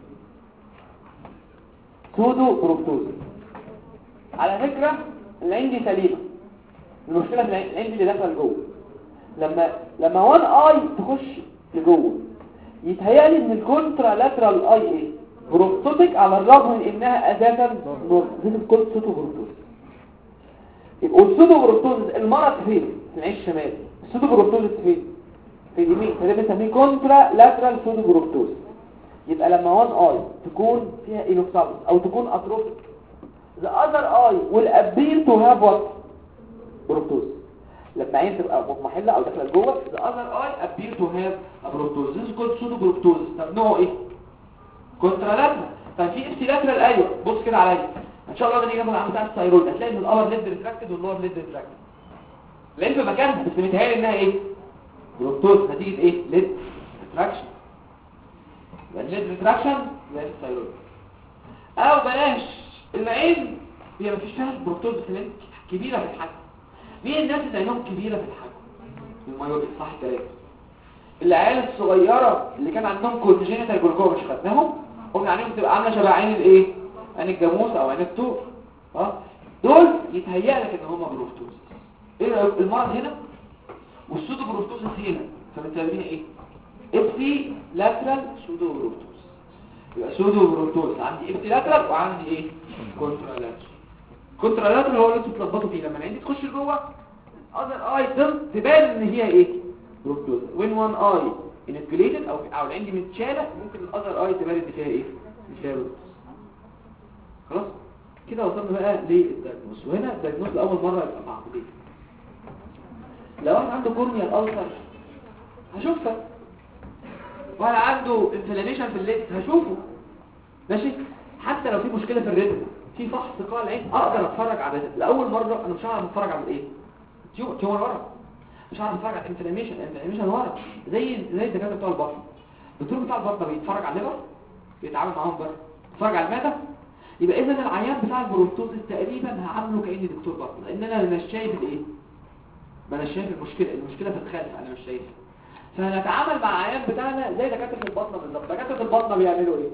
Speaker 1: سودو بروكتوز. على فكره العين دي سليمه. المشكله في العين دي اللي داخله لجوه. لما لما وان اي تخش لجوه يتهيألي ان الكونترا لاترال اي ايه بروكتوتيك على الرغم من انها اساسا نورمال. دي الكود سودو بروكتوز. يبقى السودو بروكتوز المرض فين؟ في العين الشمالي. السودو بروكتوز فين؟ في اليمين. فده بنسميه كونترا لاترال سودو بروكتوز. يبقى لما وان اي تكون فيها اينوكسالس او تكون اتروفيك the other eye will appear to have what؟ بروكتوز. لما عين تبقى مضمحله او داخله لجوه the other eye appear to have a proptosis. this is called pseudoproptosis. طب نوعه ايه؟ كونترالاترال. طب في ابسيلاترال ايوه. بص كده عليا ان شاء الله لما نيجي ناخد عن بتاع الثايرويد هتلاقي ان الابر ليد ريتراكتد واللور ليد ريتراكتد. لقيت في مكانها بس متهيألي انها ايه؟ بروبتوز نتيجه ايه؟ ليد ريتراكشن. يبقى الليد ريتراكشن زي الثايرويد. او بلاش العين هي مفيش فيها بروبتوز بس كبيره في الحجم. مين الناس اللي عينهم كبيره في الحجم؟ المايوبيك صح كده. العيال الصغيره اللي كان عندهم كونجينيتال جلوكوما مش خدناهم قلنا عليهم تبقى عامله شبه عين الايه؟ عين الجاموس او عين الطور. اه دول يتهيأ لك ان هم بروبتوز. ايه المرض هنا والسودو بروبتوز هنا فبنسميها ايه؟ ابسي لاترال سودو بروبتوز. يبقى سودو بروبتوز عندي ابسي لاترال وعندي ايه؟ كونترالاترال. كونترالاترال هو اللي انتوا بتلخبطوا فيه لما العين دي تخش لجوه اذر اي تبان ان هي ايه؟ بروبتوز. وين وان اي انكليتد او او العين دي متشاله ممكن الاذر اي تبان ان فيها ايه؟ فيها بروبتوز. خلاص كده وصلنا بقى للدايجنوز. وهنا الدايجنوز لاول مره يبقى صعب ليه؟ لو واحد عنده كورنيال ألسر هشوفها، واحد عنده انفلاميشن في الليد هشوفه ماشي. حتى لو في مشكله في الريتنا في فحص قاع العين اقدر اتفرج على الريتنا. لاول مره انا مش هعرف اتفرج على ايه؟ تيومر تيومر ورا. مش هعرف اتفرج على الانفلاميشن الانفلاميشن ورا زي زي الدكاتره بتوع البطن. الدكتور بتاع البطن بيتفرج على الليفر بيتعامل معاهم بره، بيتفرج على المعده. يبقى اذا العيان بتاع البروبتوز تقريبا هعامله كاني دكتور بطن لان انا مش شايف الايه؟ ما انا شايف المشكله المشكله في الخلف انا مش شايفها. فهنتعامل مع العيان بتاعنا زي دكاتره البطن بالظبط. دكاتره البطن بيعملوا ايه؟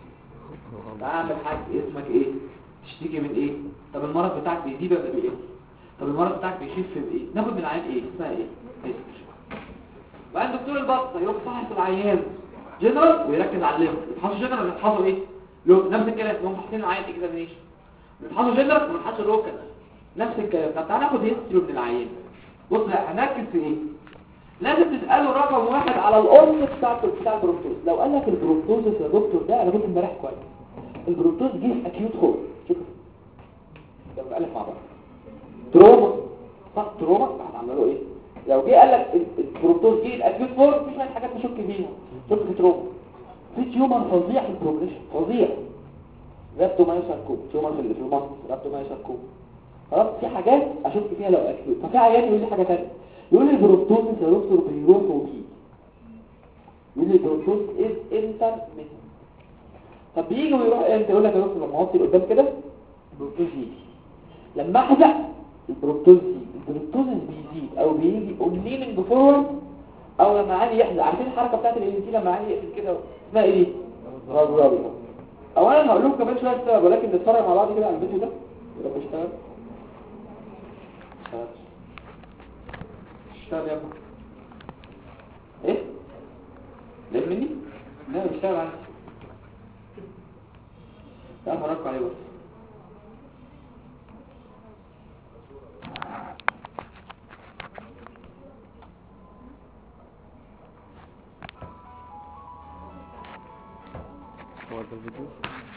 Speaker 1: تعمل حاجه اسمك ايه؟ تشتكي من ايه؟ طب المرض بتاعك بيزيد ولا بيقل؟ طب المرض بتاعك بيخف بايه؟ ناخد من العيان ايه؟ اسمها ايه؟ هيستوري. وبعدين دكتور البطن يروح فحص العيان جنرال ويركز على الليفر. يفحصوا جنرال يفحصوا ايه؟ لو نفس الكلام هم فاحصين العيان اكزامينيشن. يفحصوا جنرال ويفحصوا لوكال نفس الكلام. طب تعالى ناخد هيستوري من العيان. بص هنركز في ايه؟ لازم تساله رقم واحد على القرص بتاع بتاع البروبتوز. لو قال لك البروبتوز يا دكتور ده انا كنت امبارح كويس البروبتوز جه في اكيوت خوف. شوف لو قال لك مع بعض تروما صح تروما هتعمل له ايه؟ لو جه قال لك البروبتوز جه الاكيوت خوف في شويه حاجات نشك فيها. شوف في تروما في تيومر فظيع في البروجريشن فظيع رابتومايوساركوم تيومر في المصل رابتومايوساركوم. خلاص في حاجات اشك فيها لو اكيوت. ففي عيان يقول لي حاجه ثانيه يقول لي البروبتوز يا دكتور بيروح وبيجي. يقول لي البروبتوز از انترميتنت. طب بيجي ويروح امتى؟ يقول لك يا دكتور لما اوطي لقدام كده البروبتوز يجي، لما احزق البروبتوز يجي. البروبتوز بيزيد او بيجي اونليننج فورورد او لما عادي يحزق. عارفين الحركه بتاعت الان تي لما عادي يقفل كده اسمها ايه دي؟ رابرابي. اولا هقول لكم كمان شويه السبب ولكن نتفرج مع بعض كده على الفيديو ده. يلا بيشتغل اشتغل يا ابني ايه؟ ليه مني؟ لا بيشتغل عندي. تعال فرقوا عليه بس.
Speaker 2: هو ده الفيديو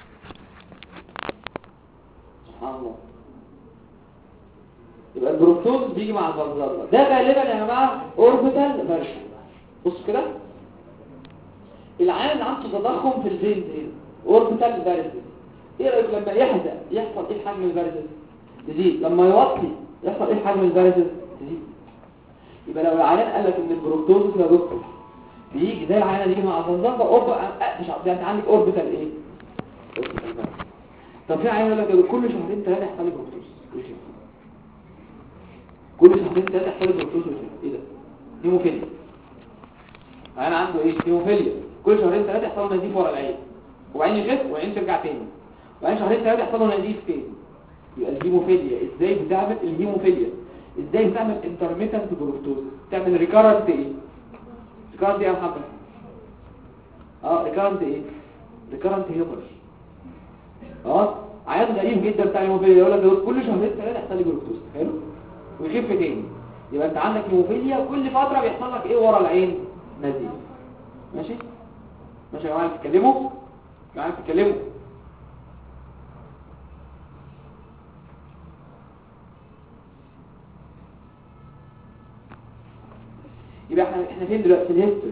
Speaker 1: سبحان الله. يبقى البروبتوز بيجي مع الفالفالفا ده غالبا يا جماعه اوربيتال فيرجن. بص كده العيان عنده تضخم في الفين هنا اوربيتال فيرجن. ايه رايك لما يحزق يحصل ايه حجم الفيرجن؟ تزيد. لما يوطي يحصل ايه حجم الفيرجن؟ تزيد. يبقى لو العيان قال لك ان البروبتوز يا دكتور بيجي زي العيان اللي يجي مع الفالفالفا اوربا مش عارف انت عندك اوربيتال ايه؟ طب في عيان يقول لك كل شهرين ثلاثه يحصل لي بروبتوز كل شهرين ثلاثه يحصل لي بروبتوز. ايه ده؟ هيموفيليا. انا عنده ايه؟ هيموفيليا. كل شهرين ثلاثه يحصل له نزيف ورا العين وبعدين يخف وبعدين ترجع تاني وبعدين شهرين ثلاثه يحصل له نزيف تاني. يبقى الهيموفيليا ازاي بتعمل الهيموفيليا ازاي بتعمل انترميتنت بروبتوز؟ تعمل ريكارنت ايه؟ ريكارنت ايه يا محمد؟ اه ريكارنت ايه؟ ريكارنت هيموريج. اه عيان غريب جدا بتاع الهيموفيليا يقول لك كل شهرين ثلاثه يحصل لي بروبتوز حلو ويخف تاني. يبقى انت عندك هيموفيليا كل فتره بيحصل لك ايه ورا العين؟ نزيف. ماشي ماشي يا جماعه بتتكلموا يا جماعه بتتكلموا. يبقى احنا احنا فين دلوقتي في الهيستوري.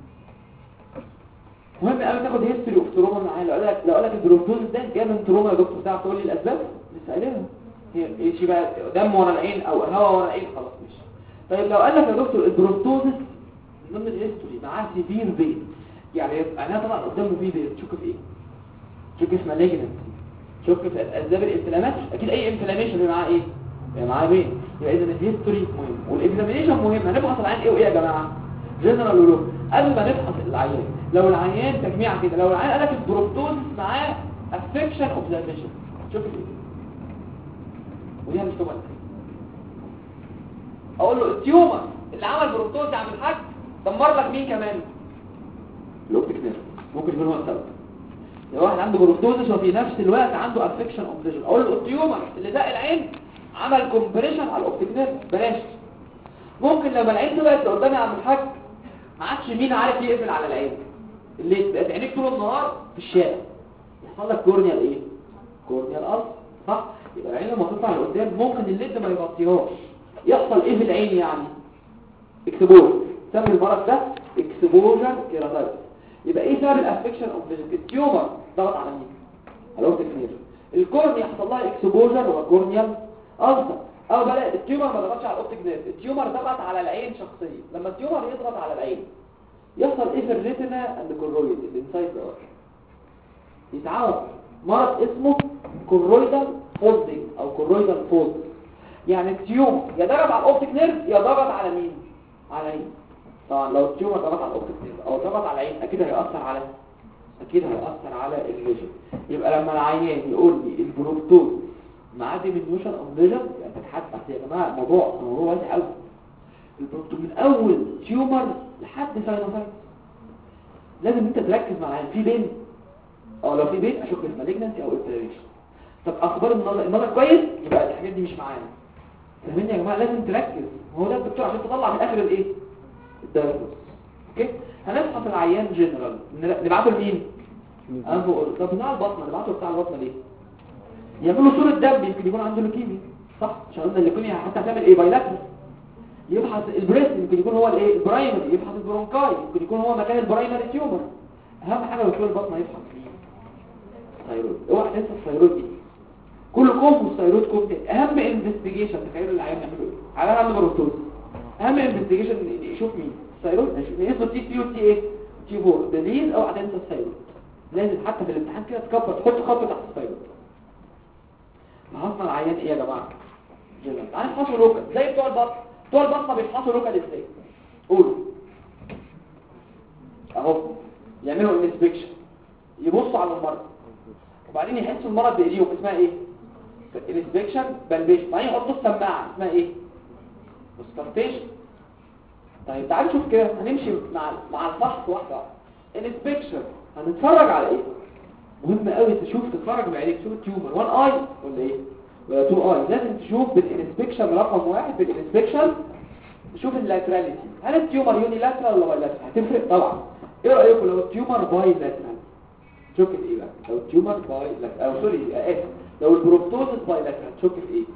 Speaker 1: مهم قوي تاخد هيستوري اوف تروما معايا. لو قال لك لو قال لك البروتوز ده جاي من تروما يا دكتور، تعرف تقول لي الاسباب؟ لسه قايلها هي ايش بقى، دم ورا العين او هواء ورا العين، خلاص ماشي. طيب لو قال لك يا دكتور البروتوزس ضمن الهيستوري معاه سيفير بين، يعني انا طبعا قدامه فيه بين، تشك في ايه؟ تشك في مالجنسي، تشك في اسباب الانفلامات، اكيد اي انفلاميشن اللي معاه ايه؟ يعني معاه بين. يبقى اذا الهيستوري مهم والاكزامينيشن مهم. هنفحص العين ايه وايه يا جماعه؟ جنرال ولو قبل ما نفحص العيان. لو العيان تجميع كده، لو العيان قال لك البروتوزس معاه افكشن اوف ذا فيجن، شوف ايه ودي مش طبعا. اقول له التيومر اللي عمل بروتوز عند الحاج دمر لك مين كمان؟ الاوبتيك نيرف، ممكن يكون هو السبب. لو واحد عنده بروتوزس وفي نفس الوقت عنده افكشن اوف فيجن، اقول له التيومر اللي زق العين عمل كومبريشن على الاوبتيك نيرف، بلاش. ممكن لما العين طلعت قدامي عند الحاج ما عادش مين عارف يقفل على العين، اللي بقت عينيك طول النهار في الشارع، يحصل لك كورنيال ايه؟ كورنيال ألسر، صح؟ يبقى العين لما تطلع لقدام ممكن الليد ما يغطيهاش، يحصل ايه في العين يعني؟ اكسبوجر. سمي المرض ده اكسبوجر كيراتايتس. يبقى ايه سبب الافكشن اوف فيجن؟ التيومر ضغط على مين؟ على الاوبتيك نيرف. الكورنيا يحصل لها اكسبوجر وكورنيال ألسر، او بلا التيومر ما ضغطش على الاوبتيك نيرف، التيومر ضغط على العين شخصيا. لما التيومر يضغط على العين يحصل ايه في الريتنا اند كورويد الانسايد ده؟ يتعرض مرض اسمه كورويدال فولدنج او كورويدال فولد. يعني التيومر يا ضغط على الاوبتيك نيرف يا ضغط على مين؟ على العين. طبعا لو التيومر ضغط على الاوبتيك نيرف او ضغط على العين اكيد هيأثر على اكيد هيأثر على الفيجن. يبقى لما العيان يقول لي البروتوز معاه ديمينيوشن اوف فيجن، يعني تتحدث يا جماعه الموضوع الموضوع واسع قوي. البروتوز من اول تيومر لحد ساينوسايتس لازم انت تركز معاه. في بين او لو في بين اشك في مالجنسي او انفلاميشن. طب اخبار النظر النظر كويس، يبقى الحاجات دي مش معانا. فاهمين يا جماعه؟ لازم تركز، هو ده الدكتور عشان تطلع من الاخر الايه؟ الدايجنوز. اوكي، هنفحص العيان جنرال، نبعته لمين؟ انفو. طب بتاع البطنه نبعته بتاع البطنه ليه؟ يعملوا صوره دم، يمكن يكون عنده لوكيميا، صح؟ عشان قلنا اللوكيميا حتى هتعمل ايه؟ بايلاترال. يبحث البريست، يمكن يكون هو الايه؟ البرايمري. يبحث البرونكاي، يمكن يكون هو مكان البرايمري تيومر. اهم حاجه دكتور البطنه يبحث فيه الثايرويد. اوعى تنسى الثايرويد دي، كل كوم والثايرويد كوم تاني. اهم انفستيجيشن تخيلوا العيان يعملوا ايه؟ العيان عنده بروتوز، اهم انفستيجيشن يشوف مين؟ الثايرويد. نقيسه تي ثلاثة وتي ايه؟ تي أربعة. دليل اوعى تنسى الثايرويد، لازم حتى في الامتحان كده تكبر تحط خط تحت الثايرويد. فحصنا العيان ايه يا جماعه؟ جنرال. تعالى نفحصه لوكال زي بتوع البطن. بتوع البطنه بيفحصوا لوكال ازاي؟ قولوا اهو. يعملوا انسبكشن، يبصوا على المرض وبعدين يحسوا المرض بايديهم، اسمها ايه؟ انسبكشن بالبيشن. بعدين يحطوا السماعه، اسمها ايه؟ سكارتيشن. طيب تعالوا نشوف كده، هنمشي مع مع الفحص واحده واحده. انسبكشن هنتفرج على ايه؟ مهم قوي تشوف، تتفرج بعينيك تشوف التيومر وان اي ولا ايه؟ ولا تو اي. لازم تشوف بالانسبكشن رقم واحد. بالانسبكشن تشوف اللاتراليتي، هل التيومر يوني لاترال ولا باي لاترال؟ هتفرق طبعا. ايه رايكم لو التيومر باي لاترال؟ شك في ايه بقى؟ لو التيومر باي لاترال او سوري اسف لو البروتوزس باي لاترال شك في ايه؟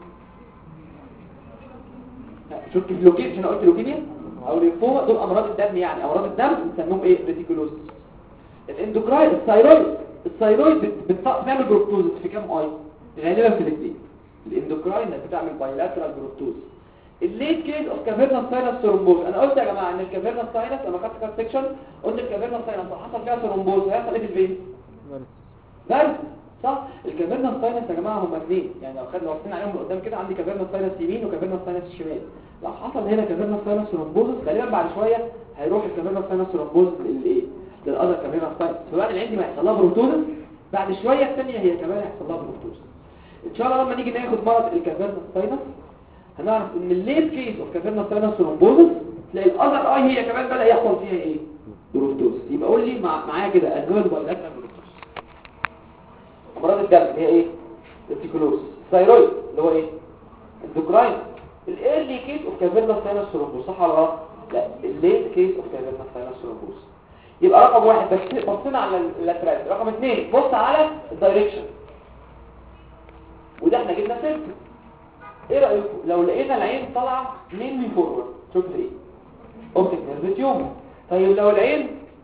Speaker 1: شك في لوكيميا. انا قلت لوكيميا او ليمفوما، دول امراض الدم، يعني امراض الدم بنسميهم ايه؟ ريتيكولوسيس. الاندوكراين الثايرويد الثايرويد بتعمل بروتوزس في كام اي؟ غالبا في الاثنين. الاندوكراين بتعمل بايلاترال بروتوزس. الليت كيس اوف كافيرنال ساينس ثرومبوز. انا قلت يا جماعه ان الكافيرنال ساينس لما خدت كات سيكشن قلت الكافيرنال ساينس حصل فيها ثرومبوز هيحصل ايه في الفين؟ بارد، صح؟ الكافيرنال ساينس يا جماعه هم اثنين، يعني لو خدنا واقفين عليهم من قدام كده، عندي كافيرنال ساينس يمين وكافيرنال ساينس شمال. لو حصل هنا كافيرنال ساينس ثرومبوز غالبا بعد شويه هيروح الكافيرنال ساينس ثرومبوز للايه؟ للاذر كافيرنال ساينس. فبعد العين دي ما يحصل لها بروتوزس، بعد شويه الثانيه هي كمان هيحصل لها بروتوزس. ان شاء الله لما نيجي ناخد مرض الكافيرنال ساينس هنعرف ان الليت كيس اوف كافيرنال ساينس ثرومبوزس تلاقي الاذر اي هي كمان بدا يحصل فيها ايه؟ بروتوزس. يبقى قول لي مع معايا كده انوال بايلاترال بروتوزس. امراض الدم هي ايه؟ الريتيكولوسيس. الثايرويد اللي هو ايه؟ اندوكراين. الايرلي كيس اوف كافيرنال ساينس ثرومبوز، صح ولا غلط؟ لا، الليت كيس اوف كافيرنال ساينس ثرومبوز. يبقى رقم واحد بس بصينا على اللاترال. رقم اثنين بص على الدايركشن، وده احنا جبنا سيرته. ايه رايكم لو لقينا العين طالعه مينلي فورورد؟ شوف ايه؟ اوبتيك نيرف تيومر. طيب لو العين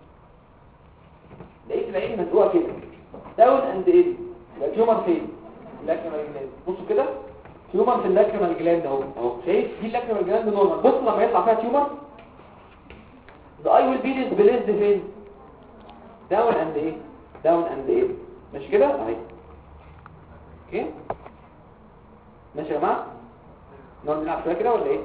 Speaker 1: لقيت العين مزقوقه كده داون اند ان، يبقى تيومر فين؟ اللاكريمال جلاند. بصوا كده تيومر في اللاكريمال جلاند اهو اهو، شايف دي اللاكريمال جلاند نورمال. بص لما يطلع فيها تيومر the eye will be displaced فين؟ داون اند ايه؟ داون اند ايه؟ ماشي كده اهي. اوكي ماشي يا جماعه، نقعد نلعب شويه كده ولا ايه؟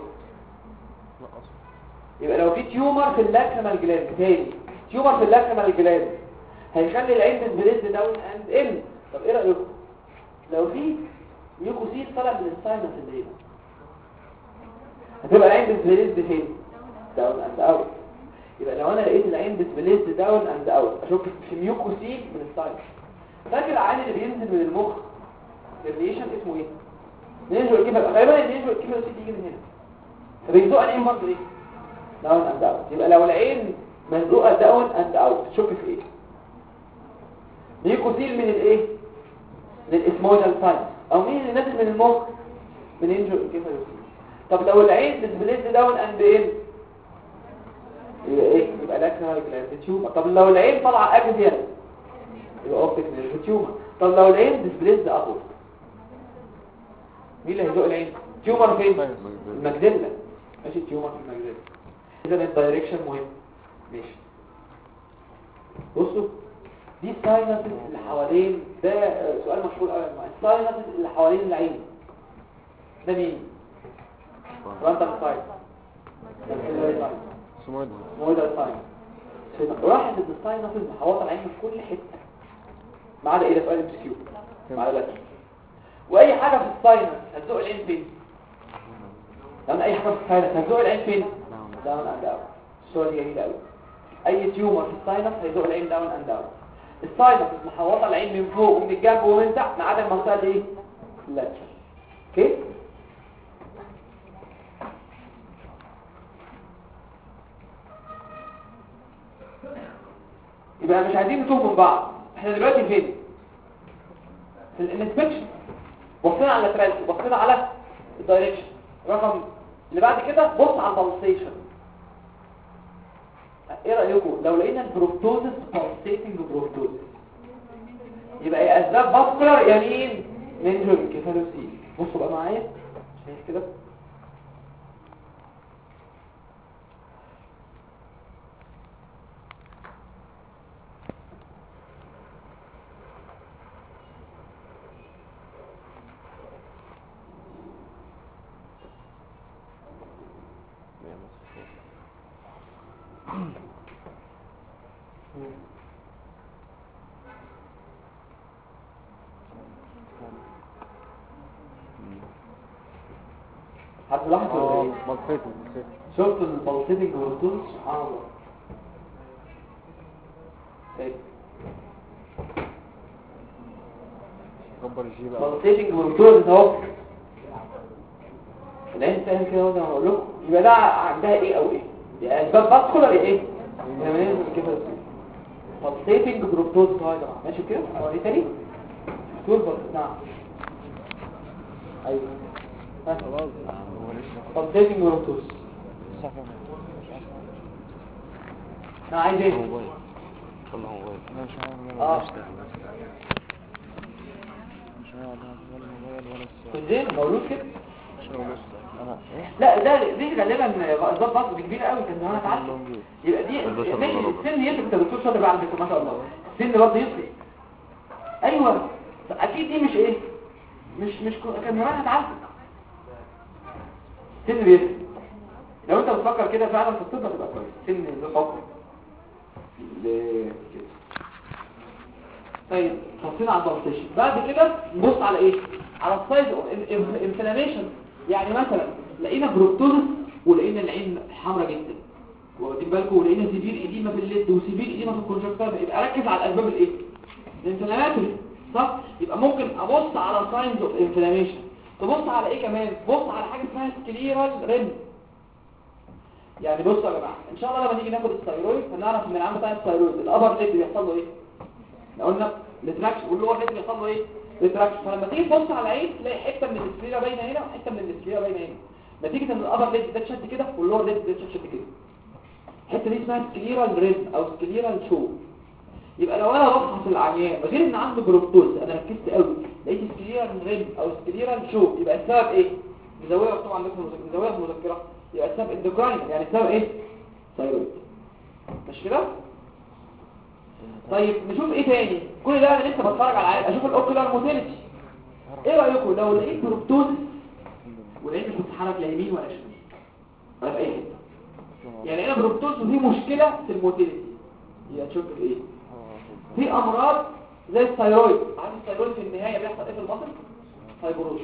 Speaker 1: يبقى لو في تيومر في اللاكريمال جلاند تاني، تيومر في اللاكريمال جلاند هيخلي العين displaced داون اند ان. طب ايه رايكم لو في ميوكوسيل طالع من الساينس اللي هنا، هتبقى العين displaced فين؟ داون اند اوت. يبقى لو انا لقيت العين displaced داون اند اوت اشوف في ميوكوسيل من الساينس. فاكر العين اللي بينزل من المخ الريشن اسمه ايه؟ نينجو الكيفال. غالبا النينجو الكيفال بيجي من هنا، فبيزقوا العين برضه ايه؟ داون اند اوت. يبقى لو العين مزقوقه داون اند اوت تشك في ايه؟ ميوكوسيل من الايه؟ من الاسمويدال ساينس. او مين اللي نازل من المخ؟ من نينجو الكيفال. طب لو العين displaced داون اند ان يبقى ايه؟ يبقى لاكريمال جلاند تيومر. طب لو العين طالعه اكزيال يبقى اوبتيك نيرف تيومر. طب لو العين displaced ابورد مين اللي هيزق العين؟ تيومر فين؟ المجدلة. ماشي تيومر في المجدلة. اذا الدايركشن مهم. ماشي بصوا دي الساينسز اللي حوالين، ده سؤال مشهور قوي. الساينسز اللي حوالين العين ده مين؟ فرونتال ساينس سمويدال ساينس. واحد من الساينسز محوطه العين في كل حته ما عدا ايه؟ ده سؤال ام سي كيو ما عدا. واي حاجه في الساينس هتزق العين فين؟ لما اي حاجه في الساينس هتزق العين فين؟ داون اند اوت. السؤال جميل قوي. اي تيومر في الساينس هيزق العين داون اند اوت. الساينس محوطه العين من فوق ومن الجنب ومن تحت ما عدا المنطقه دي ايه؟ اللاترال. اوكي يبقى مش عايزين نتوه من بعض. احنا دلوقتي فين؟ في الانسبكشن. بصينا على اللاترال، بصينا على الدايركشن. رقم اللي بعد كده بص على البلسيشن. ايه رايكم لو لقينا البروبتوزس بالسيتنج بروبتوزس يبقى ايه؟ اسباب فاسكولار يمين نينجو انكفالوسيل. بصوا بقى معايا شايف كده هتلاحظ ولا ايه؟
Speaker 2: بلطيتنج.
Speaker 1: شفت البلطيتنج والطول سبحان الله. ايه
Speaker 2: كبر الجي بقى.
Speaker 1: بلطيتنج والطول اهو. العين فاهم كده وانا هقول لكم يبقى ده عندها ايه او ايه؟ يعني اسباب فاسكولار ايه؟ يعني كده بلطيتنج بروبتوز اهو يا جماعه. ماشي كده؟ اوري تاني طول بلط. نعم ايوه
Speaker 2: خلاص
Speaker 1: بلطيتنج بروبتوز. انا عايز ايه؟
Speaker 3: والله والله
Speaker 2: انا مش عارف
Speaker 1: اه
Speaker 2: مش عارف ولا موبايل ولا الساعه.
Speaker 1: كنت زين مولود كده.
Speaker 2: مش عارف انا ايه.
Speaker 1: لا ده دي غالبا ضغط ضغط كبيره قوي كان زمان اتعلم. يبقى دي السن يفرق. انت دكتور شاطر بقى على فكره ما شاء الله. السن برضه يفرق. ايوه اكيد دي مش ايه مش مش كان زمان هتعلم. السن بيفرق. لو انت بتفكر كده فعلا في الطب هتبقى كويس. السن له حكم. طيب بصينا على البلطيشن. بعد كده نبص على ايه؟ على السايز انفلاميشن. يعني مثلا لقينا بروبتوزس ولقينا العين حمراء جدا واخدين بالكم، ولقينا سيفير اديمه في الليد وسيفير اديمه في الكونجكتيفا. يبقى ركز على الاسباب الايه؟ الانفلاماتوري صح. يبقى ممكن ابص على ساينز اوف انفلاميشن. تبص على ايه كمان؟ بص على حاجه اسمها سكليرال ريم. يعني بصوا يا جماعه ان شاء الله لما نيجي ناخد الثايرويد هنعرف ان العام بتاع الثايرويد الابر ليد بيحصل له ايه. احنا قلنا الريتراكشن واللور ليد بيحصل له ايه؟ ريتراكشن. فلما تيجي تبص على العين تلاقي حته من السكليرا باينه هنا وحته من السكليرا باينه هنا. نتيجه ان الابر ليد ده اتشد كده واللور ليد ده اتشد كده. الحته دي اسمها سكليرال ريم او سكليرال شو. يبقى لو انا بفحص العيان غير ان عنده بروبتوز، انا ركزت قوي لقيت سكليرال ريم او سكليرال شو، يبقى السبب ايه؟ مزويه طبعا عندكم مزويه في المذكره، يبقى السبب اندوكراين، يعني السبب ايه؟ ثايرويد. مش كده؟ طيب نشوف ايه تاني. كل ده انا لسه بتفرج على العيان، اشوف الاوكيولار موتيليتي. ايه رايكم لو لقيت بروبتوز والعين مش بتتحرك لا يمين ولا شمال ولا في اي حته؟ يعني انا بروبتوز ودي مشكله في الموتيليتي، هي تشوف في ايه؟ في امراض زي الثايرويد. عندي الثايرويد في النهايه بيحصل ايه في المصل؟ فايبروزس.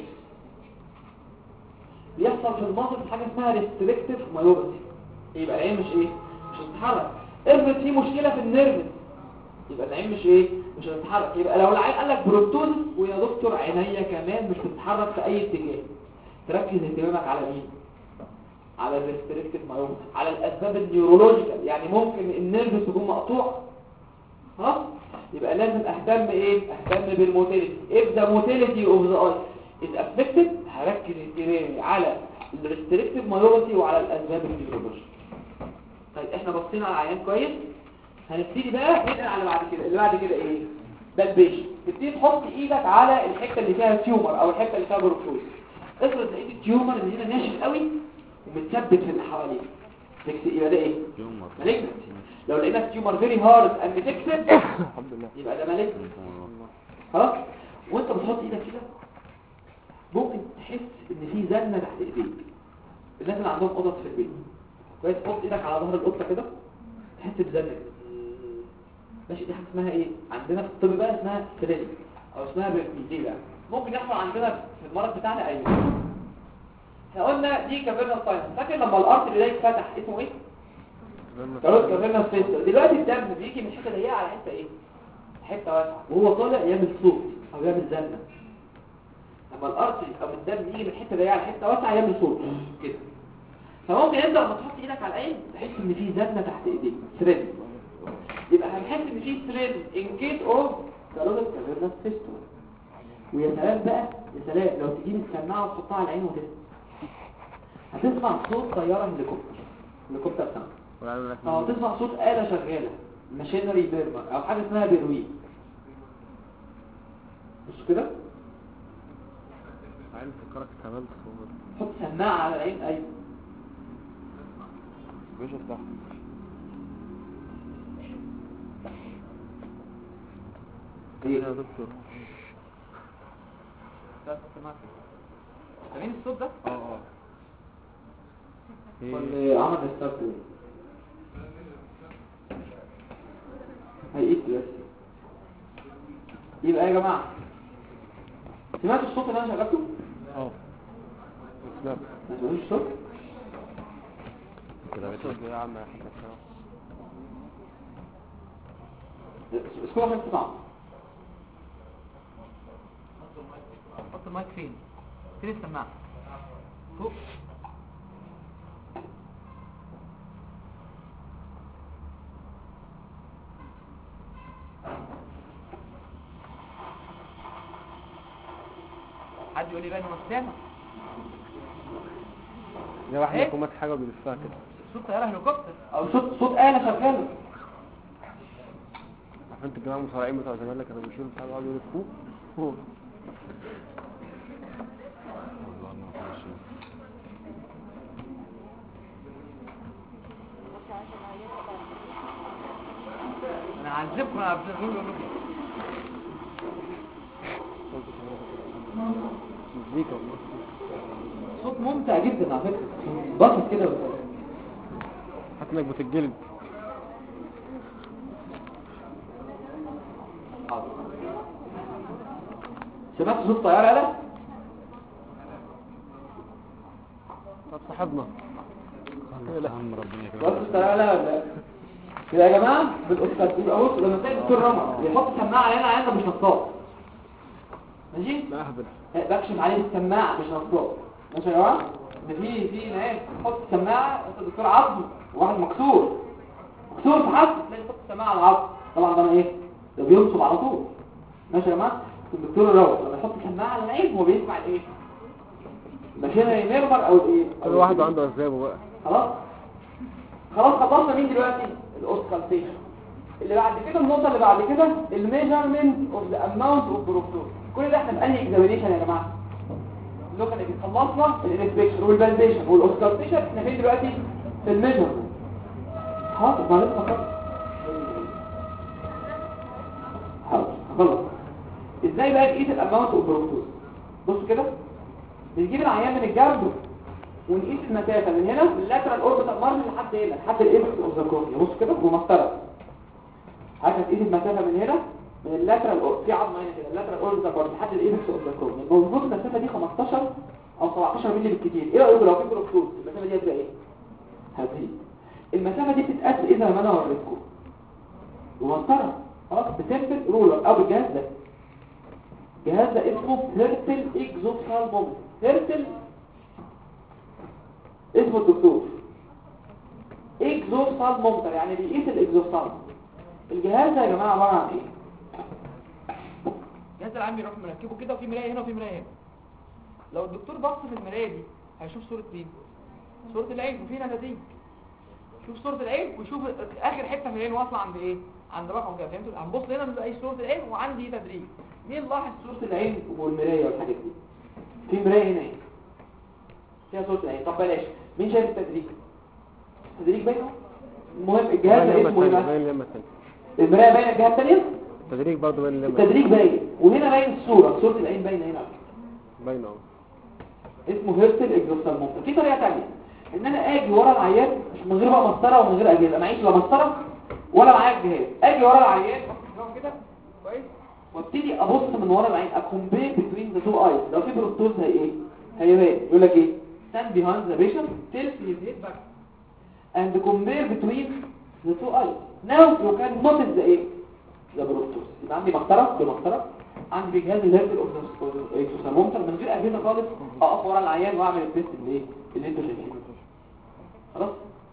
Speaker 1: بيحصل في المصل حاجه اسمها ريستريكتيف مايوباثي، يبقى العين مش ايه؟ مش هتتحرك. افرض في مشكله في النيرف، يبقى العين مش ايه؟ مش هتتحرك. يبقى لو العين قال لك بروبتوز ويا دكتور عينيا كمان مش بتتحرك في اي اتجاه، تركز اهتمامك على مين؟ على الريستريكتيف مايوباثي، على الاسباب النيورولوجيكال. يعني ممكن النيرف تكون مقطوع، ها؟ يبقى لازم اهتم ايه؟ اهتم بالموتيليتي. if the motility of the eye is affected هركز اهتمامي على الريستريكتيف مايوباثي وعلى الاسباب النيورولوجيكال. طيب احنا بصينا على العيان كويس، هنبتدي بقى ننقل على بعد كده. اللي بعد كده ايه؟ ده البيشن. تبتدي تحط ايدك على الحته اللي فيها تيومر او الحته اللي فيها بروبتوز. افرض لقيت التيومر اللي هنا ناشف قوي ومتثبت في اللي حواليه، يبقى ده ايه؟
Speaker 3: تيومر.
Speaker 1: مالجنت. لو لقينا التيومر فيري هارد اند فيكسد
Speaker 2: الحمد لله
Speaker 1: يبقى ده مالجنت. خلاص. وانت بتحط ايدك كده ممكن تحس ان في زنه تحت ايديك. الناس اللي عندهم قطط في البيت كويس، تحط ايدك على ظهر القطه كده تحس بزنه ماشي. دي حاجه اسمها ايه عندنا في الطب بقى؟ اسمها ثريل او اسمها بالانجليزي. يعني ممكن يحصل عندنا في المرض بتاعنا. ايوه احنا قلنا دي كافيرنال ساينس. فاكر لما الارت اللي ده يتفتح اسمه ايه؟ قالوا كافيرنال فيستر. دلوقتي الدم بيجي من حته ضيقه على حته ايه؟ حته واسعه، وهو طالع يعمل صوت او يعمل زنه. لما الارت او الدم يجي من حته ضيقه على حته واسعه يعمل صوت كده. فممكن انت لما تحط ايدك على العين تحس ان في زنه تحت ايديك، ثريل. يبقى هنحس ان في ثريل ان كيس اوف كارودال كافيرنال فيستر. ويا سلام بقى، يا سلام لو تجيب السماعه وتحطها على العين وتسمع، هتسمع صوت طياره هليكوبتر، هليكوبتر ساوند. اه تسمع صوت آلة شغالة، ماشينري بيرما او حاجه اسمها بيروين. مش كده؟
Speaker 2: عين فكرك اتهملت فوق.
Speaker 1: حط سماعه على العين. ايوه
Speaker 2: مش افتح.
Speaker 1: ايه
Speaker 2: يا دكتور
Speaker 1: سامعين الصوت ده؟
Speaker 2: اه اه
Speaker 1: اللي عمل الستارت ايه؟ هيقيت بس. يبقى يا جماعه سمعتوا الصوت اللي انا شغلته؟
Speaker 2: اه سمعت.
Speaker 1: ما سمعتوش الصوت؟
Speaker 3: كده
Speaker 2: الصوت ده يا عم يا حاج
Speaker 1: اسكتوا عشان تسمعوا. حط المايك فين؟ فين السماعه؟ فوق. حد يقول لي بقى انه مش سامع؟
Speaker 2: ده واحد
Speaker 1: إيه؟
Speaker 2: يكون ماسك حاجه وبيلفها كده.
Speaker 1: صوت طياره هليكوبتر او صوت صوت آلة شغاله.
Speaker 2: عارف انت الجماعه المصارعين بتوع زمان اللي كانوا بيشيلوا بتاع يقعدوا يلفوه فوق. انا هعذبكم. انا هعذبكم مزيكا
Speaker 1: صوت ممتع جدا على فكره، بسط كده.
Speaker 2: حتى انك بتتجلد.
Speaker 1: سمعت صوت طياره لا؟
Speaker 2: طب صاحبنا
Speaker 3: لا عم ربنا يكرمك.
Speaker 1: صوت الطياره لا ولا كده يا جماعه؟ بالاستاذ يبقى بص، لما تلاقي الدكتور رمى يحط سماعه علينا عيننا مش نصاب، ماشي؟
Speaker 2: لا اهبل.
Speaker 1: بكشف عليه السماعه مش نصاب، ماشي يا جماعه؟ ده في في ناس تحط سماعه، انت دكتور عظم وواحد مكسور مكسور في حد تلاقي تحط سماعه على العظم، طبعا ده ايه؟ ده بينصب على طول. ماشي يا جماعه؟ الدكتور الروح لما يحط سماعه على العين هو بيسمع الايه؟ ماشي ميرمر او الايه؟
Speaker 2: كل واحد عنده اسبابه بقى.
Speaker 1: خلاص خلاص خلصنا مين دلوقتي؟ الاوسكالتيشن. اللي بعد كده النقطه اللي بعد كده الميجرمنت اوف ذا اماونت اوف بروتون. كل ده احنا في انهي اكزامينيشن يا جماعه؟ اللي هو كان خلصنا الانسبكشن والفاليديشن والاوسكالتيشن. احنا فين دلوقتي؟ في الميجرمنت. حاضر ما لسه خلاص. حاضر خلاص. ازاي بقى نقيس الاماونت اوف بروتون؟ بصوا كده، بنجيب العيان من الجنب ونقيس المسافه من هنا من اللاترال اوربيتال مارجن لحد هنا لحد الايبكس اوف ذا كورنيا. بصوا كده بمسطره هكذا تقيس المسافه من هنا من اللاترال في عظمه هنا كده اللاترال اوربيتال مارجن لحد الايبكس اوف ذا كورنيا. المفروض المسافه دي خمستاشر او سبعتاشر مللي بالكتير. ايه رايكم لو في بروتون المسافه دي هتبقى ايه؟ هتزيد. المسافه دي بتتقاس ايه زي ما انا وريتكم بمسطره خلاص بتمثل رولر او بالجهاز ده. الجهاز ده اسمه هيرتل اكزوفثالمومتر. هيرتل اسمه الدكتور اكزوفثالمومتر يعني بيقيس الاكزوفثالم. الجهاز ده يا جماعه عباره عن ايه؟ الجهاز العام بيروح مركبه كده وفي مرايه هنا وفي مرايه هنا. لو الدكتور بص في المرايه دي هيشوف صوره مين؟ صوره العين وفي نتائج. شوف صوره العين وشوف اخر حته في العين واصله عند ايه؟ عند رقم كده. فهمتوا؟ هنبص هنا نلاقي صوره العين وعندي تدريج. مين لاحظ صوره العين والمرايه والحاجات دي؟ في مرايه هنا فيها صوره العين. طب بلاش، مين شايف التدريج؟ التدريج باينه. المهم الجهاز ده اسمه ايه بقى؟ المرايه باينه الجهه الثانيه؟
Speaker 2: التدريج برضه باين.
Speaker 1: التدريج باين وهنا باين الصوره صوره العين باينه هنا
Speaker 2: باينه اهو.
Speaker 1: اسمه هيرتل اكزوفثالمومتر. في طريقه ثانيه ان انا اجي ورا العيان مش من غير بقى مسطره ومن غير اجهزه. معيش لا مسطره ولا معايا الجهاز. اجي ورا العيان كده كويس وابتدي ابص من ورا العين اكومبير بين ذا تو ايز. لو في بروتوز هي ايه؟ هيبان. يقول لك ايه؟ stand behind the patient tilt his head back and compare between the two eyes. now you can notice the ايه؟ the بروتوز. يبقى عندي مسطره بمسطره عندي بجهاز الهيرتل اكزوفثالمومتر من غير اجهزه خالص اقف ورا العيان واعمل التست اللي ايه؟ اللي انتوا شايفينه. خلاص.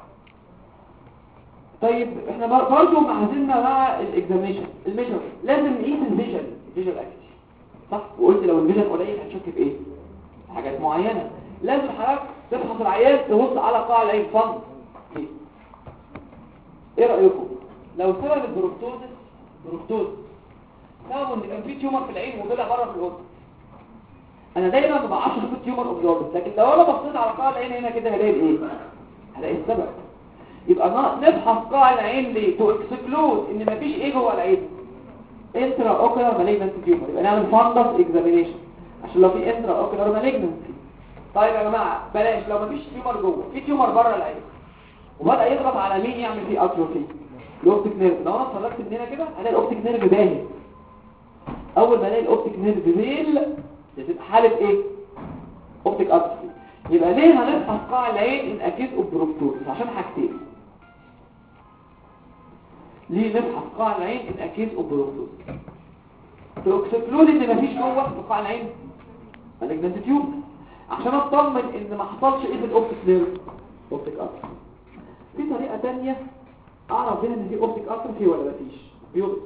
Speaker 1: طيب احنا برضو مع زلنا مع الاكزاميشن الميجر لازم نقيس الفيجن الفيجن اكتي صح. وقلت لو الفيجن قليل هنشك في ايه؟ حاجات معينه. لازم حضرتك تفحص العيان تبص على قاع العين فن ايه؟ ايه رايكم لو سبب البروكتوز بروكتوز سببه ان كان في تيومر في العين وطلع بره في الاوضه؟ انا دايما ما بعرفش اشوف التيومر اوبزورب، لكن لو انا بصيت على قاع العين هنا كده هلاقي ايه؟ هلاقي السبب. يبقى نفحص قاع العين ليه؟ تو اكسكلود ان مفيش ايه جوه العين انترا اوكولار مالجنسي تيومر. يبقى نعمل فاندس اكزامينيشن عشان لو في انترا اوكولار مالجنسي. طيب يا جماعه بلاش لو مفيش تيومر جوه، في تيومر بره العين وبدا يضغط على مين يعمل فيه اتروفي؟ الاوبتيك نيرف. لو انا اتفرجت من هنا كده هلاقي الاوبتيك نيرف باين. اول ما الاقي الاوبتيك نيرف بيل بتبقى حاله ايه؟ اوبتيك اتروفي. يبقى ليه هنفحص قاع العين ان اكيد اوبروكتوز؟ عشان حاجتين. ليه نفحص قاع العين ان اكيد اوبروكتوز؟ توكسيكلود ان مفيش جوه في قاع العين مالجنسي تيومر، عشان اطمن ان ما حصلش ايه في الاوبتيك نيرف اوبتيك اتروفي. في طريقه ثانيه اعرف بيها ان في اوبتيك اتروفي ولا مفيش. بيوبس.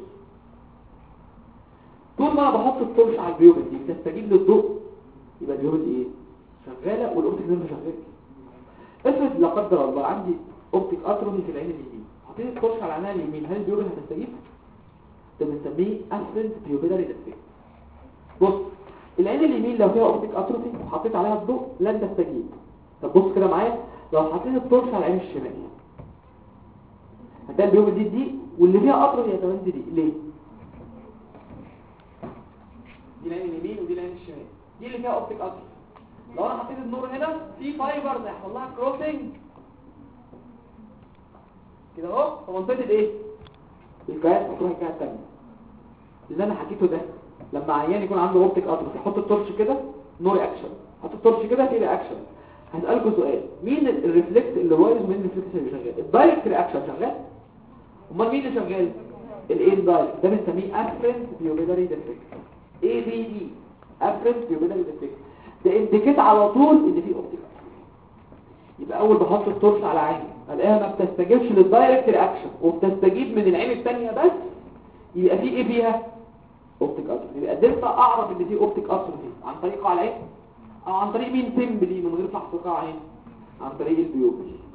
Speaker 1: طول ما انا بحط الطرش على البيوبس دي بتستجيب للضوء يبقى البيوبس ايه؟ شغاله والاوبتيك نيرف شغال. افرض لا قدر الله عندي اوبتيك اتروفي في العين اليمين، حطيت الطرش على العين اليمين، هل البيوبس هتستجيب؟ ده بنسميه افرنت بيوبيلاري ديفكت. بص العين اليمين لو فيها اوبتيك اتروفي وحطيت عليها الضوء لن تستجيب. طب بص كده معايا، لو حطيت الطرش على العين الشمال هتلاقي البيوبس دي دي واللي فيها اتروفي كمان دي, دي ليه؟ دي العين اليمين ودي العين الشمال، دي اللي فيها اوبتيك اتروفي. لو انا حطيت النور هنا في فايبرز هيحصل لها كروسنج كده اهو في منطقه الايه؟ الكياس هتروح الجهه الثانيه. اللي انا حكيته ده لما عيان يكون عنده اوبتيك اتروفي حط التورش كده نو رياكشن، حط التورش كده في رياكشن. هسالكم سؤال، مين الريفلكس اللي بايظ ومين الريفلكس اللي شغال؟ الدايركت رياكشن شغال، امال مين اللي شغال؟ الاندايركت. ده بنسميه افرنت بيوبيلاري ديفكت. اي بي دي افرنت بيوبيلاري ديفكت. ده انديكيت على طول ان في اوبتيك اتروفي. يبقى اول بحط التورش على عيني الاقيها ما بتستجيبش للدايركت رياكشن وبتستجيب من العين الثانيه بس، يبقى في ايه فيها؟ اوبتيك اتروفي. يبقى قدرت اعرف ان في اوبتيك اتروفي عن طريق قاع العين او عن طريق مين؟ تمبلي من غير فحص قاع عين، عن طريق البيوبسي.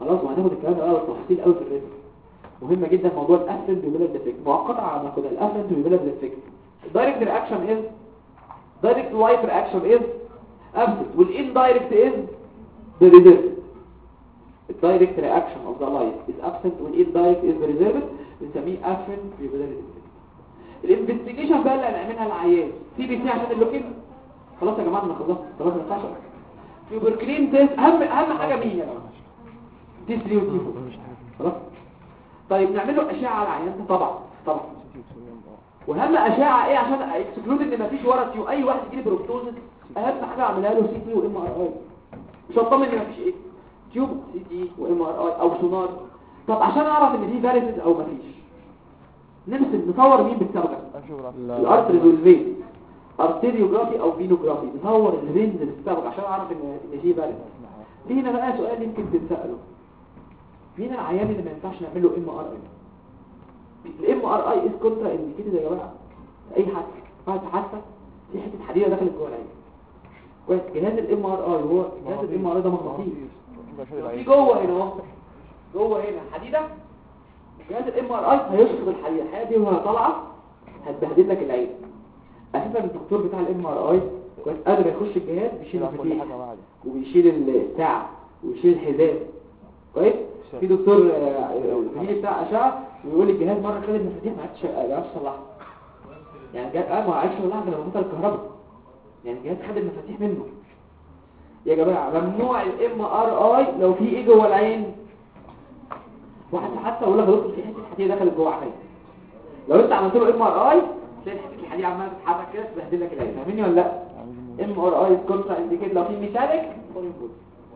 Speaker 1: خلاص، وهناخد الكلام ده بالتفصيل قوي في الريسك. مهم جدا موضوع الافرنت وبيلد افكت، مؤقتا على كده الافرنت وبيلد افكت. الدايركت رياكشن از دايركت لايف رياكشن از absent والاندايركت از the reserved. الدايركت رياكشن اوف ذا لايف از absent والاندايركت از the reserved، بنسميه afferent وبيلد افكت. الانفستيجيشن بقى اللي هنعملها العيان سي بي سي عشان اللوكيميا. خلاص يا جماعه انا خلصت خلاص ما ينفعش. تيوبركلين تيست اهم اهم حاجه مين يا جماعه؟ دي ثلاثة ودي أربعة. خلاص. طيب نعمل له اشعه على العيان ده طبعا طبعا. واهم اشعه ايه عشان اكسكلود ان مفيش ورا تيو اي واحد يجي له بروتوزس؟ اهم حاجه اعملها له سي تي وام ار اي مش هطمن ان مفيش ايه تيوب سي تي وام ار اي او سونار. طب عشان اعرف ان دي فاريسز او مفيش نمسك نصور مين بالصبغه؟ الارتريز والفين، ارتريوجرافي او فينوجرافي، نصور الفينز بالصبغه عشان اعرف ان ان دي فاريس. في هنا بقى سؤال يمكن تتساله، مين العيان اللي ما ينفعش نعمل له ام ار اي؟ الام ار اي از كونترا انديكيتد يا جماعه. اي حد بعد حادثه في حته حديده دخلت جوه العين كويس، جهاز الام ار اي هو جهاز الام ار اي ده مغناطيسي في جوه هنا اهو، جوه هنا حديده، جهاز الام ار اي هيشفط الحديده الحديده دي وهي طالعه هتبهدل لك العين. اساسا الدكتور بتاع الام ار اي كويس قادر يخش الجهاز بيشيل المفاتيح وبيشيل الساعه ويشيل الحزام كويس. في دكتور زميلي بتاع اشعه ويقول لي الجهاز مره خد المفاتيح ما عرفش ما عرفش يصلحها، يعني الجهاز اه ما عرفش يصلحها غير لما فصل الكهرباء، يعني الجهاز خد المفاتيح منه. يا جماعه ممنوع الام ار اي لو في ايه جوه العين. واحد حتى يقول لك دكتور في حته حديده دخلت جوه العين، لو انت عملت له ام ار اي تلاقي حته الحديده عماله تتحرك كده تبهدل لك العين، فاهمني ولا لا؟ ام ار اي كونترا انديكيت لو في ميتاليك فورين.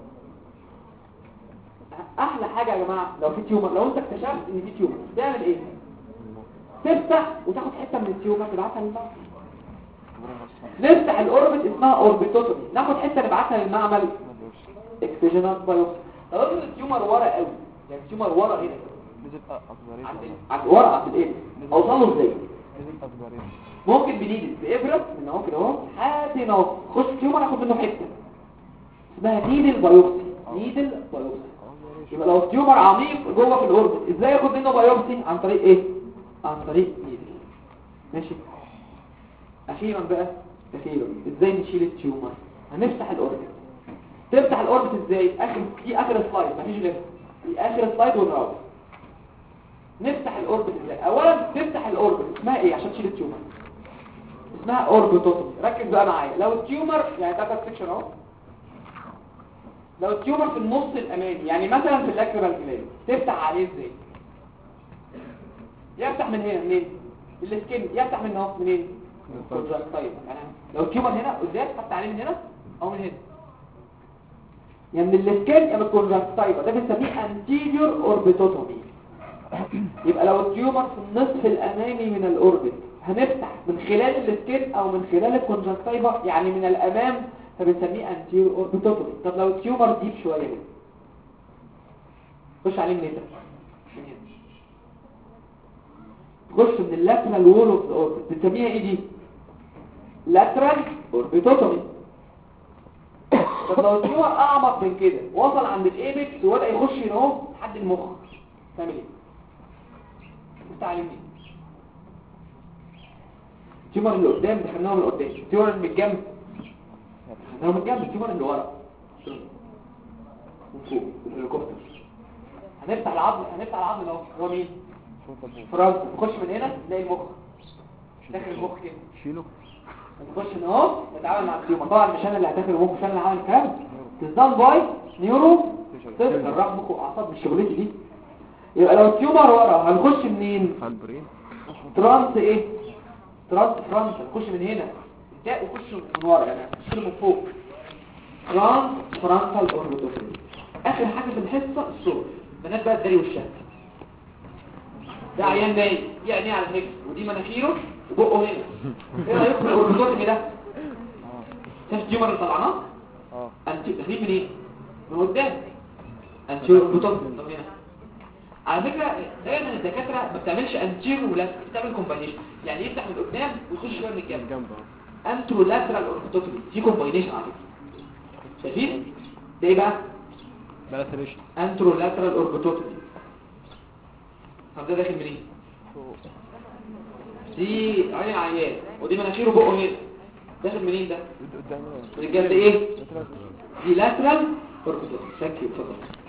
Speaker 1: احلى حاجه يا جماعه لو في تيومر، لو انت اكتشفت ان في تيومر تعمل ايه؟ تفتح وتاخد حته من التيومر تبعتها للمعمل. نفتح الاوربت اسمها اوربيتوتومي، ناخد حته نبعتها للمعمل اكسجينال بايوبسي. لو ان التيومر ورا قوي، يعني التيومر ورا هنا عند ورا عند الايه اوصل له ازاي؟ ممكن بنيجي بابره من اهو كده اهو لحد هنا اهو خش تيومر اخد منه حته اسمها نيدل بايوبسي. نيدل بايوبسي يبقى لو التيومر عميق جوه في الاوربت ازاي ياخد منه بايوبسي؟ عن طريق ايه؟ عن طريق نيدل. ماشي. اخيرا بقى اخيرا ازاي نشيل التيومر؟ هنفتح الاوربت. تفتح الاوربت ازاي؟ اخر دي اخر سلايد مفيش غيرها، دي اخر سلايد ونقعد نفتح الاوربت ازاي. اولا تفتح الاوربت اسمها ايه عشان تشيل التيومر؟ اسمها اوربيتوتومي. ركز بقى معايا، لو التيومر يعني ده كات سيكشن اهو، لو التيومر في النص الامامي يعني مثلا في الاكريبال جلاند تفتح عليه ازاي؟ يفتح من هنا منين؟ السكين يفتح من اهو منين؟ طيب يعني لو التيومر هنا قدام فتح عليه من هنا او من هنا، يعني من السكين يا من الكونجكتيفا، ده بنسميه انتيريور اوربيتوتومي. يبقى لو التيومر في النصف الامامي من الاوربت هنفتح من خلال السكين او من خلال الكونجكتيفا يعني من الامام، فبنسميه انتيريور اوربيتوتومي. طب لو التيومر ديب شويه كده خش عليه منين؟ خش من اللاترال وول اوف ذا اوربت، بنسميها ايه دي؟ لاترال اوربيتوتومي. طب لو التيومر اعمق من كده وصل عند الايبكس وبدا يخش هنا اهو لحد المخ تعمل ايه؟ تعالى منين؟ التيومر اللي قدام دخلناه من قدام، التيومر اللي من الجنب دخلناه من الجنب، التيومر اللي ورا من فوق الهليكوبتر. هنفتح العظم هنفتح العظم ده هو مين؟ فرنسا. نخش من هنا نلاقي المخ داخل المخ كده
Speaker 2: شيله
Speaker 1: نخش هنا اهو نتعامل مع التيومر. طبعا مش انا اللي هتاخد المخ، مش انا اللي عامل الكلام، تزدان باي نيورو جراح مخ واعصاب مش شغلتي دي. يبقى لو التيومر ورا هنخش منين؟
Speaker 2: البرين
Speaker 1: ترانس ايه؟ ترانس فرنسا. نخش من هنا ده وخش من ورا يعني نخش من فوق ترانس فرنسال اوربيتومي. اخر حاجه في الحصه الصور بنات بقى الدري والشهد. ده عيان نايم دي عينيه على النكس ودي مناخيره وبقه هنا. ايه رايك في الاوربيتومي ده؟ شايف التيومر اللي طلعناه؟
Speaker 2: اه
Speaker 1: انت داخلين منين؟ من قدام انتيرو اوربيتومي. طب هنا على فكره دايما الدكاتره ما بتعملش انتيرو ولا بتعمل كومباينيشن، يعني يفتح من قدام ويخش شويه من الجنب
Speaker 2: جنب
Speaker 1: انترو لاترال اوربيتومي. دي كومباينيشن على فكره. شايفين ده ايه بقى؟
Speaker 2: بلاتريشن
Speaker 1: انترولاترال اوربيتوتومي. طب ده داخل منين؟ دي عين العيان ودي مناخيره بقه هنا، داخل منين ده؟
Speaker 2: قدام
Speaker 1: من الجنب ايه؟ دي لاترال اوربيتوتومي. ثانك يو. اتفضل.